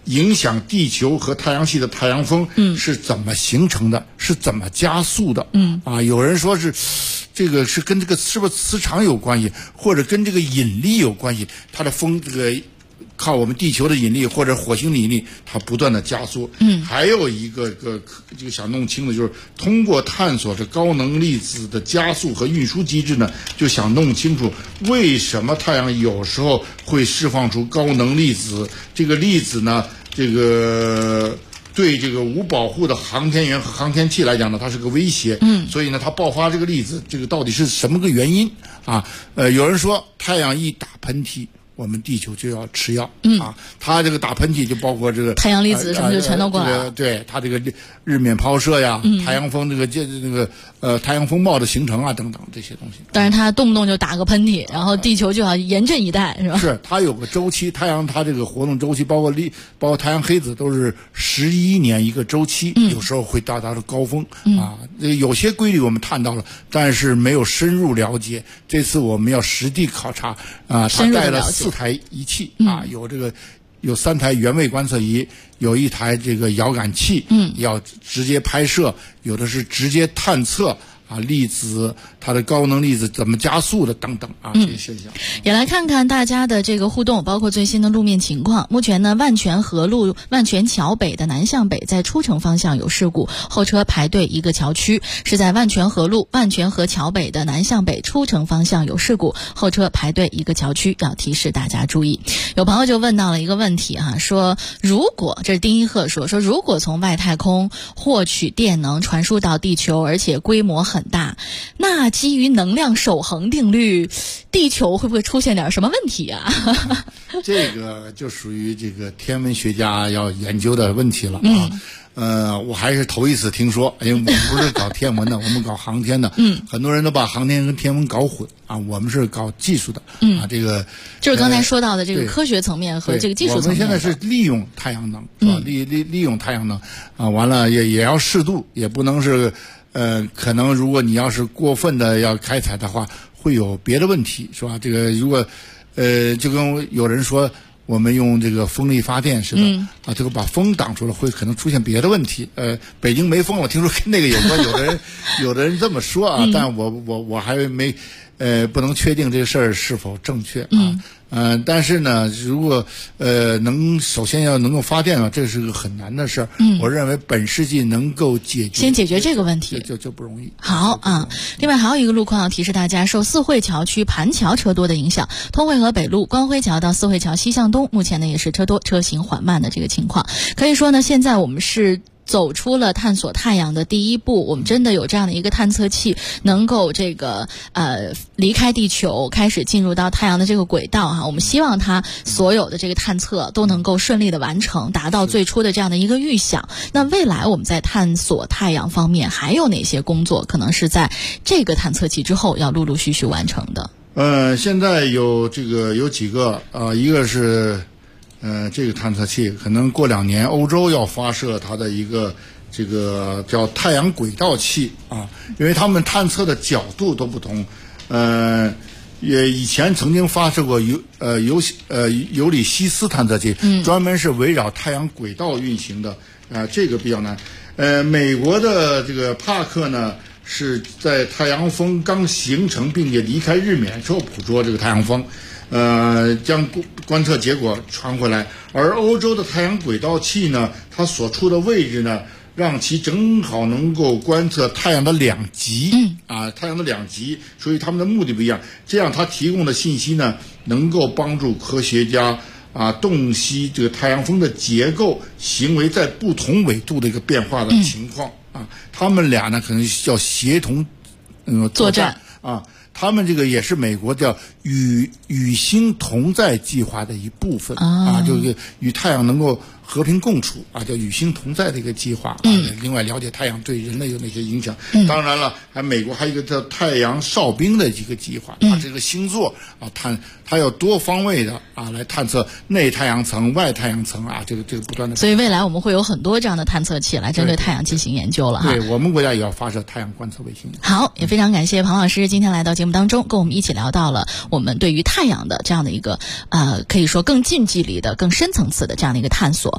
S15: 影响地球和太阳系的太阳风是怎么形成的，是怎么加速的。有人说是这个是跟这个是不是磁场有关系，或者跟这个引力有关系，它的风这个靠我们地球的引力或者火星的引力，它不断的加速。还有一个这个想弄清的就是通过探索这高能粒子的加速和运输机制呢，就想弄清楚为什么太阳有时候会释放出高能粒子。这个粒子呢，这个对这个无保护的航天员和航天器来讲呢，它是个威胁。所以呢，它爆发这个粒子，这个到底是什么个原因啊？有人说太阳一打喷嚏，我们地球就要吃药。它这个打喷嚏就包括这个
S5: 太阳粒子什么就全都过来了。
S15: 对，它这个日冕抛射呀，太阳风太阳风暴的形成啊等等这些东西。
S5: 但是它动不动就打个喷嚏，然后地球就要严阵以待，是吧？
S15: 是，它有个周期，太阳它这个活动周期，包括太阳黑子都是11年一个周期，有时候会到达的高峰。有些规律我们探到了，但是没有深入了解。这次我们要实地考察它带了4台仪器有3台原位观测仪，有1台这个遥感器，要直接拍摄，有的是直接探测粒子它的高能粒子怎么加速的等等这些现象。
S5: 也来看看大家的这个互动，包括最新的路面情况。目前呢，万泉河路万泉桥北的南向北在出城方向有事故，后车排队一个桥区，是在万泉河路万泉河桥北的南向北出城方向有事故，后车排队一个桥区，要提示大家注意。有朋友就问到了一个问题说如果这是丁一鹤说如果从外太空获取电能传输到地球，而且规模很大，那基于能量守恒定律，地球会不会出现点什么问题啊？
S15: 这个就属于这个天文学家要研究的问题了我还是头一次听说，因为我们不是搞天文的，我们搞航天的。很多人都把航天跟天文搞混我们是搞技术的这个
S5: 就是刚才说到的这个科学层面和这个技术层面。
S15: 我们现在是利用太阳能，是吧？利用太阳能完了也要适度，也不能是可能如果你要是过分的要开采的话，会有别的问题，是吧？这个如果就跟有人说我们用这个风力发电似的这个把风挡住了，会可能出现别的问题。北京没风，我听说跟那个有关，有的人这么说但我还没不能确定这个事儿是否正确但是呢，如果首先要能够发电这是个很难的事儿。我认为本世纪能够
S5: 先解决这个问题
S15: 就不容易。
S5: 好另外还有一个路况要提示大家，受四惠桥区盘桥车多的影响，通惠河北路光辉桥到四惠桥西向东，目前呢也是车多车行缓慢的这个情况。可以说呢，现在我们是走出了探索太阳的第一步，我们真的有这样的一个探测器，能够这个离开地球，开始进入到太阳的这个轨道我们希望它所有的这个探测都能够顺利的完成，达到最初的这样的一个预想。那未来我们在探索太阳方面还有哪些工作，可能是在这个探测器之后要陆陆续续完成的？
S15: 现在有几个一个是这个探测器可能过2年欧洲要发射它的一个这个叫太阳轨道器因为他们探测的角度都不同。也以前曾经发射过尤里西斯探测器，专门是围绕太阳轨道运行的这个比较难。美国的这个帕克呢是在太阳风刚形成并且离开日冕之后捕捉这个太阳风，将观测结果传回来。而欧洲的太阳轨道器呢，它所处的位置呢，让其正好能够观测太阳的2极，太阳的2极，所以他们的目的不一样。这样它提供的信息呢，能够帮助科学家洞悉这个太阳风的结构、行为在不同纬度的一个变化的情况他们俩呢可能要协同作战他们这个也是美国叫与星同在计划的一部分就是与太阳能够和平共处叫与星同在的一个计划另外了解太阳对人类有哪些影响。当然了，美国还有一个叫太阳哨兵的一个计划这个星座它要多方位的来探测内太阳层、外太阳层这个不断的。
S5: 所以未来我们会有很多这样的探测器来针对太阳进行研究了
S15: 对，我们国家也要发射太阳观测卫星。
S5: 好，也非常感谢庞老师今天来到节目当中，跟我们一起聊到了我们对于太阳的这样的一个可以说更近距离的、更深层次的这样的一个探索。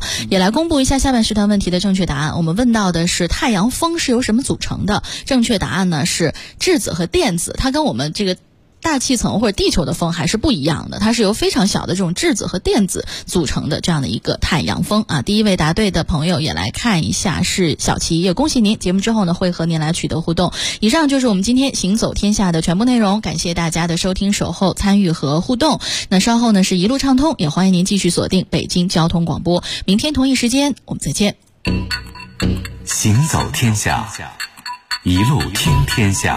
S5: 也来公布一下下半时段问题的正确答案。我们问到的是太阳风是由什么组成的？正确答案呢是质子和电子，它跟我们这个大气层或者地球的风还是不一样的，它是由非常小的这种质子和电子组成的这样的一个太阳风啊。第一位答对的朋友也来看一下是小齐，也恭喜您，节目之后呢会和您来取得互动。以上就是我们今天行走天下的全部内容，感谢大家的收听、守候、参与和互动。那稍后呢是一路畅通，也欢迎您继续锁定北京交通广播，明天同一时间我们再见。
S17: 行走天下，一路听天下。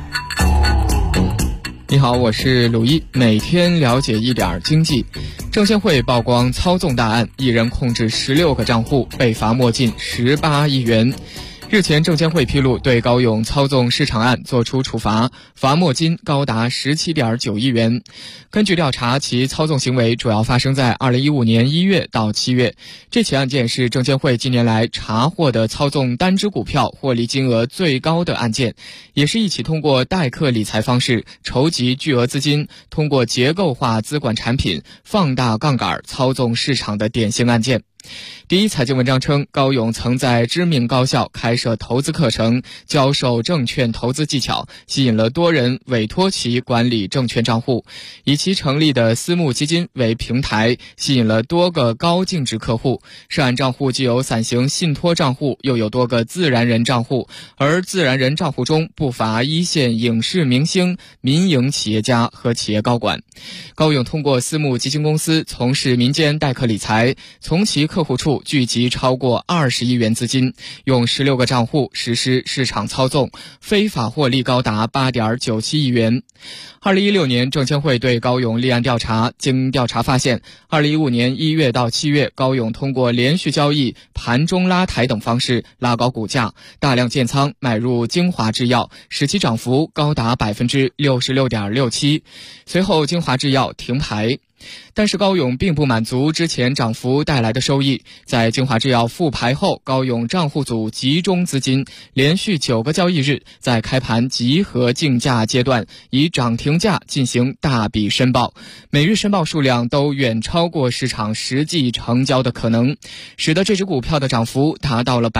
S18: 你好，我是鲁一，每天了解一点经济。证监会曝光操纵大案，一人控制16个账户，被罚没近18亿元。日前，证监会披露对高勇操纵市场案作出处罚，罚没金高达17.9亿元。根据调查，其操纵行为主要发生在2015年1月到7月。这起案件是证监会近年来查获的操纵单只股票获利金额最高的案件，也是一起通过代客理财方式筹集巨额资金，通过结构化资管产品放大杠杆操纵市场的典型案件。第一财经文章称，高勇曾在知名高校开设投资课程，教授证券投资技巧，吸引了多人委托其管理证券账户，以其成立的私募基金为平台，吸引了多个高净值客户。涉案账户既有伞形信托账户，又有多个自然人账户，而自然人账户中不乏一线影视明星、民营企业家和企业高管。高勇通过私募基金公司从事民间代客理财，从其客户处聚集超过20亿元资金，用16个账户实施市场操纵，非法获利高达8.97亿元。2016年，证监会对高勇立案调查，经调查发现，2015年1月到7月，高勇通过连续交易、盘中拉抬等方式拉高股价，大量建仓买入精华制药，使其涨幅高达66.67%。随后，精华制药停牌。但是高勇并不满足之前涨幅带来的收益，在精华制药复牌后，高勇账户组集中资金，连续9个交易日在开盘集合竞价阶段以涨停价进行大笔申报，每日申报数量都远超过市场实际成交的可能，使得这只股票的涨幅达到了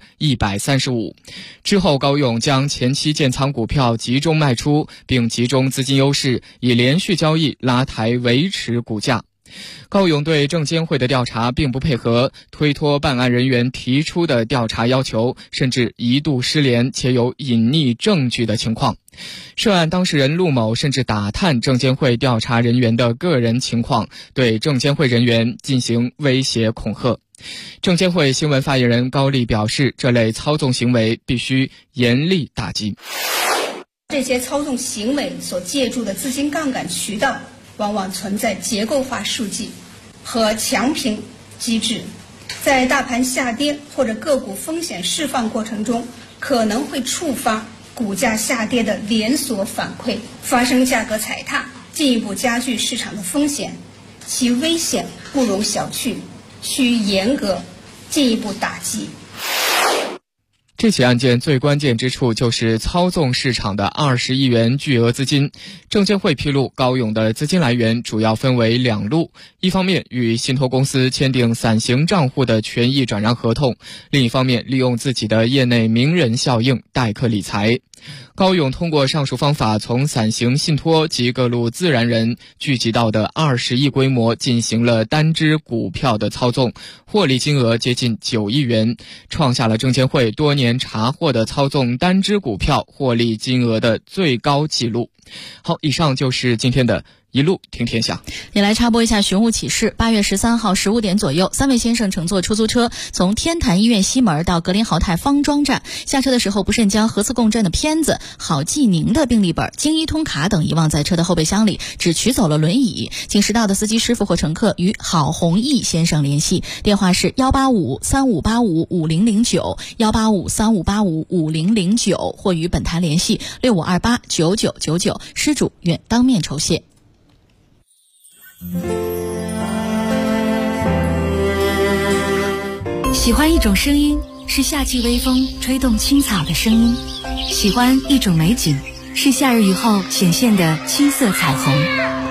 S18: 135%。之后，高勇将前期建仓股票集中卖出，并集中资金优势，以连续交易拉抬维持股价。高勇对证监会的调查并不配合，推脱办案人员提出的调查要求，甚至一度失联且有隐匿证据的情况。涉案当事人陆某甚至打探证监会调查人员的个人情况，对证监会人员进行威胁恐吓。证监会新闻发言人高丽表示，这类操纵行为必须严厉打击。
S19: 这些操纵行为所借助的资金杠杆渠道往往存在结构化数据和强平机制，在大盘下跌或者个股风险释放过程中，可能会触发股价下跌的连锁反馈，发生价格踩踏，进一步加剧市场的风险，其危险不容小觑，需严格进一步打击。
S18: 这起案件最关键之处就是操纵市场的20亿元巨额资金。证监会披露，高勇的资金来源主要分为2路，一方面与信托公司签订伞形账户的权益转让合同，另一方面利用自己的业内名人效应代客理财。高勇通过上述方法，从伞形信托及各路自然人聚集到的20亿规模进行了单只股票的操纵，获利金额接近9亿元，创下了证监会多年查获的操纵单只股票获利金额的最高纪录。好，以上就是今天的一路听天下。
S5: 也来插播一下寻物启事。8月13号15点左右，3位先生乘坐出租车从天坛医院西门到格林豪泰方庄站，下车的时候不慎将核磁共振的片子、郝继宁的病历本、京一通卡等遗忘在车的后备箱里，只取走了轮椅。请识到的司机师傅或乘客与郝宏毅先生联系，电话是18535855009 18535855009，或与本台联系65289999，失主愿当面酬谢。
S20: 喜欢一种声音，是夏季微风吹动青草的声音；喜欢一种美景，是夏日雨后显现的青色彩虹。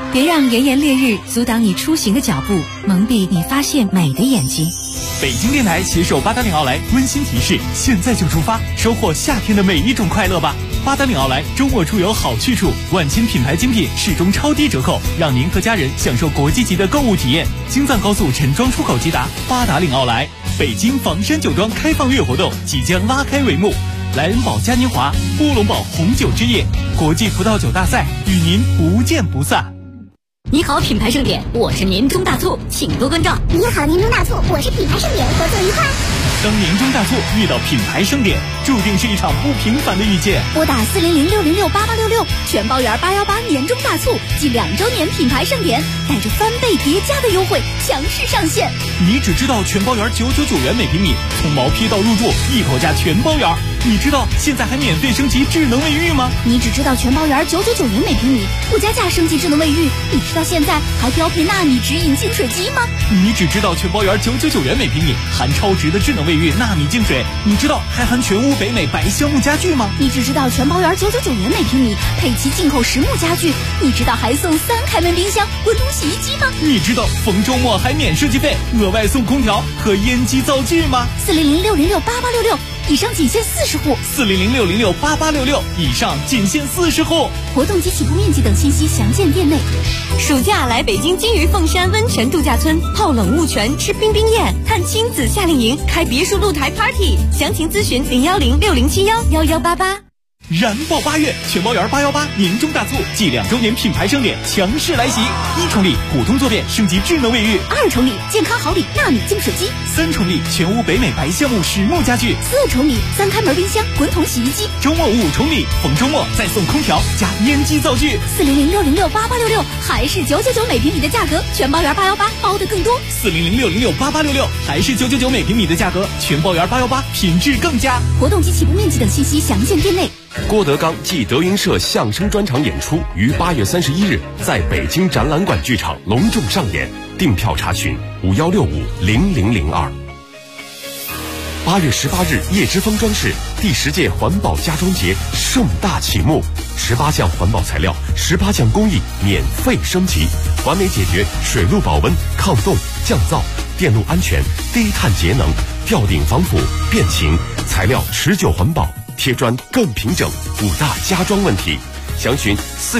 S20: 别让炎炎烈日阻挡你出行的脚步，蒙蔽你发现美的眼睛。
S2: 北京电台携手八达岭奥莱温馨提示：现在就出发，收获夏天的每一种快乐吧！八达岭奥莱周末出游好去处，万千品牌精品始终超低折扣，让您和家人享受国际级的购物体验。京藏高速陈庄出口即达八达岭奥莱。北京房山酒庄开放月活动即将拉开帷幕，莱恩堡嘉年华、乌龙堡红酒之夜、国际葡萄酒大赛与您不见不散。
S10: 你好，品牌盛典，我是年终大促，请多关照。
S9: 你好，年终大促，我是品牌盛典，合作愉快。
S2: 当年终大促遇到品牌盛典，注定是一场不平凡的遇见。
S16: 拨打400-606-8866，全包圆818年终大促暨2周年品牌盛典，带着翻倍叠加的优惠强势上线。
S2: 你只知道全包圆999元每平米，从毛坯到入住一口价全包圆。你知道现在还免费升级智能卫浴吗？
S16: 你只知道全包圆999元每平米，不加价升级智能卫浴。你知道现在还标配纳米直饮净水机吗？
S2: 你只知道全包圆999元每平米，含超值的智能卫浴纳米净水。你知道还含全屋北美白橡木家具吗？
S16: 你只知道全包圆999元每平米，配齐进口实木家具。你知道还送3开门冰箱、滚筒洗衣机吗？
S2: 你知道逢周末还免设计费，额外送空调和烟机灶具吗
S16: ？400-606-8866，以上仅限40户。
S2: 400-606-8866，以上仅限40户。
S16: 活动及起步面积等信息详见店内。
S20: 暑假来北京金鱼凤山温泉度假村泡冷雾泉、吃冰冰宴、看亲子夏令营、开别墅露台 party， 详情咨询010-6071-1188。
S2: 燃爆8月，全包圆818年终大促暨2周年品牌盛典强势来袭！1重礼普通坐便升级智能卫浴
S16: ，2重礼健康好礼纳米净水机
S2: ，3重礼全屋北美白橡木实木家具
S16: ，4重礼3开门冰箱、滚筒洗衣机。
S2: 周末5重礼，逢周末再送空调加烟机灶具。
S16: 400-606-8866，还是999每平米的价格，全包圆818包的更多。
S2: 400-606-8866，还是999每平米的价格，全包圆818品质更佳。
S16: 活动及起步面积等信息详见店内。
S4: 郭德纲暨德云社相声专场演出于8月31日在北京展览馆剧场隆重上演，订票查询51650002。8月18日，叶之峰装饰第10届环保家装节盛大启幕，18项环保材料、18项工艺免费升级，完美解决水路保温、抗冻、降噪、电路安全、低碳节能、吊顶防腐、变形，材料持久环保，贴砖更平整，5大家装问题。详询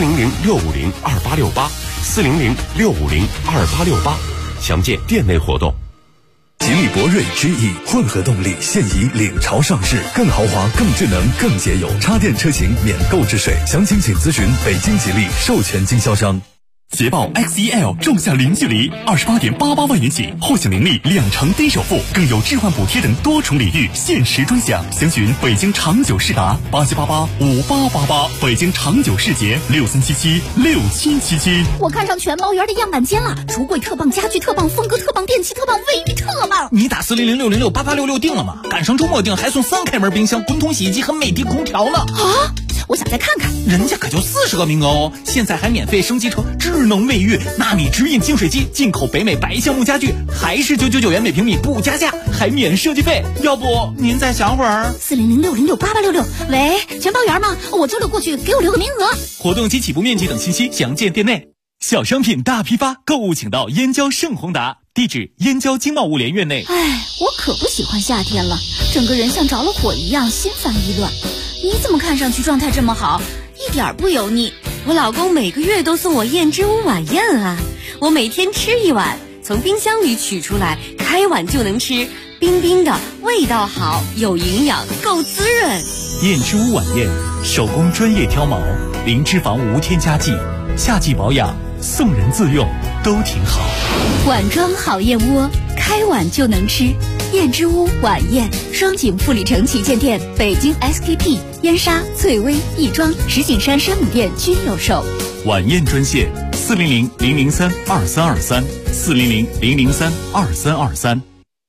S4: 400-650-2868，400-650-2868，详见店内活动。
S8: 吉利博瑞 GE 混合动力现已领潮上市，更豪华、更智能、更节油，插电车型免购置税，详情请咨询北京吉利授权经销商。
S4: 捷豹 XEL 仲夏零距离28.88万元起，获享年利2成低首付，更有置换补贴等多重礼遇，限时专享。详询北京长久世达87885888，北京长久世捷63776777。
S16: 我看上全包圆的样板间了，橱柜特棒，家具特棒，风格特棒，电器特棒，卫浴特棒。
S2: 你打400-606-8866订了吗？赶上周末订还送3开门冰箱、滚筒洗衣机和美的空调呢。
S16: 啊！我想再看看，
S2: 人家可就40个名额哦！现在还免费升级成智能卫浴、纳米直饮净水机，进口北美白橡木家具，还是999元每平米不加价，还免设计费。要不您再想会儿
S16: ？400-606-8866，喂，全包圆吗？我周六过去，给我留个名额。
S2: 活动及起步面积等信息详见店内。小商品大批发，购物请到燕郊盛宏达，地址燕郊经贸物联院内。
S16: 哎，我可不喜欢夏天了，整个人像着了火一样，心烦意乱。你怎么看上去状态这么好，一点不油腻？
S20: 我老公每个月都送我燕之屋晚宴啊，我每天吃一碗，从冰箱里取出来，开碗就能吃，冰冰的，味道好，有营养，够滋润。
S2: 燕之屋晚宴，手工专业挑毛，零脂肪无添加剂，夏季保养，送人自用都挺好。
S16: 碗装好燕窝，开碗就能吃。燕之屋晚宴，双井富力城旗舰店、北京 SKP、燕莎、翠微、亦庄、石景山山姆店均有售。
S2: 晚宴专线400-003-2323，400-003-2323。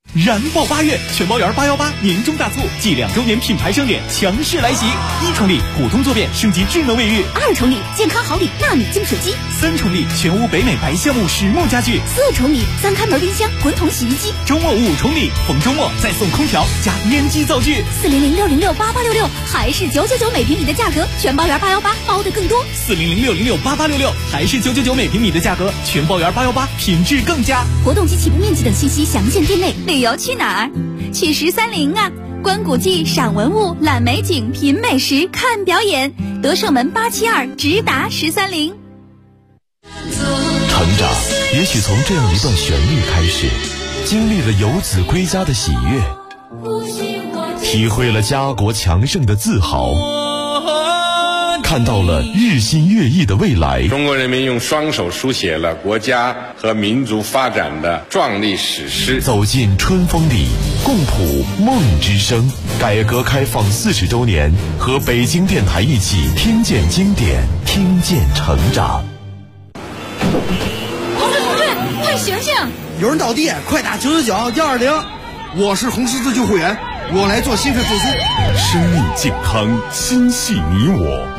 S2: 燃爆8月，全包圆818年终大促暨2周年品牌盛典强势来袭！1重礼普通坐便升级智能卫浴
S16: ，2重礼健康好礼纳米净水机
S2: ，3重礼全屋北美白橡木实木家具
S16: ，4重礼3开门冰箱滚筒洗衣机，
S2: 周末5重礼，逢周末再送空调加烟机灶具
S16: ，400-606-8866还是999每平米的价格，全包圆818包的更多
S2: ，400-606-8866还是999每平米的价格，全包圆818品质更佳。
S16: 活动及起步面积等信息详见店内。旅游去哪儿？去1030啊！观古迹、赏文物、览美景、品美食、看表演。德胜门872直达1030。
S4: 成长也许从这样一段旋律开始，经历了游子归家的喜悦，体会了家国强盛的自豪，看到了日新月异的未来。
S21: 中国人民用双手书写了国家和民族发展的壮丽史诗。
S4: 走进春风里，共谱梦之声。改革开放40周年，和北京电台一起听见经典，听见成长。
S16: 同志，快醒醒！
S22: 有人倒地，快打999-120。我是红十字救护员，我来做心肺复苏。
S4: 生命健康，心系你我。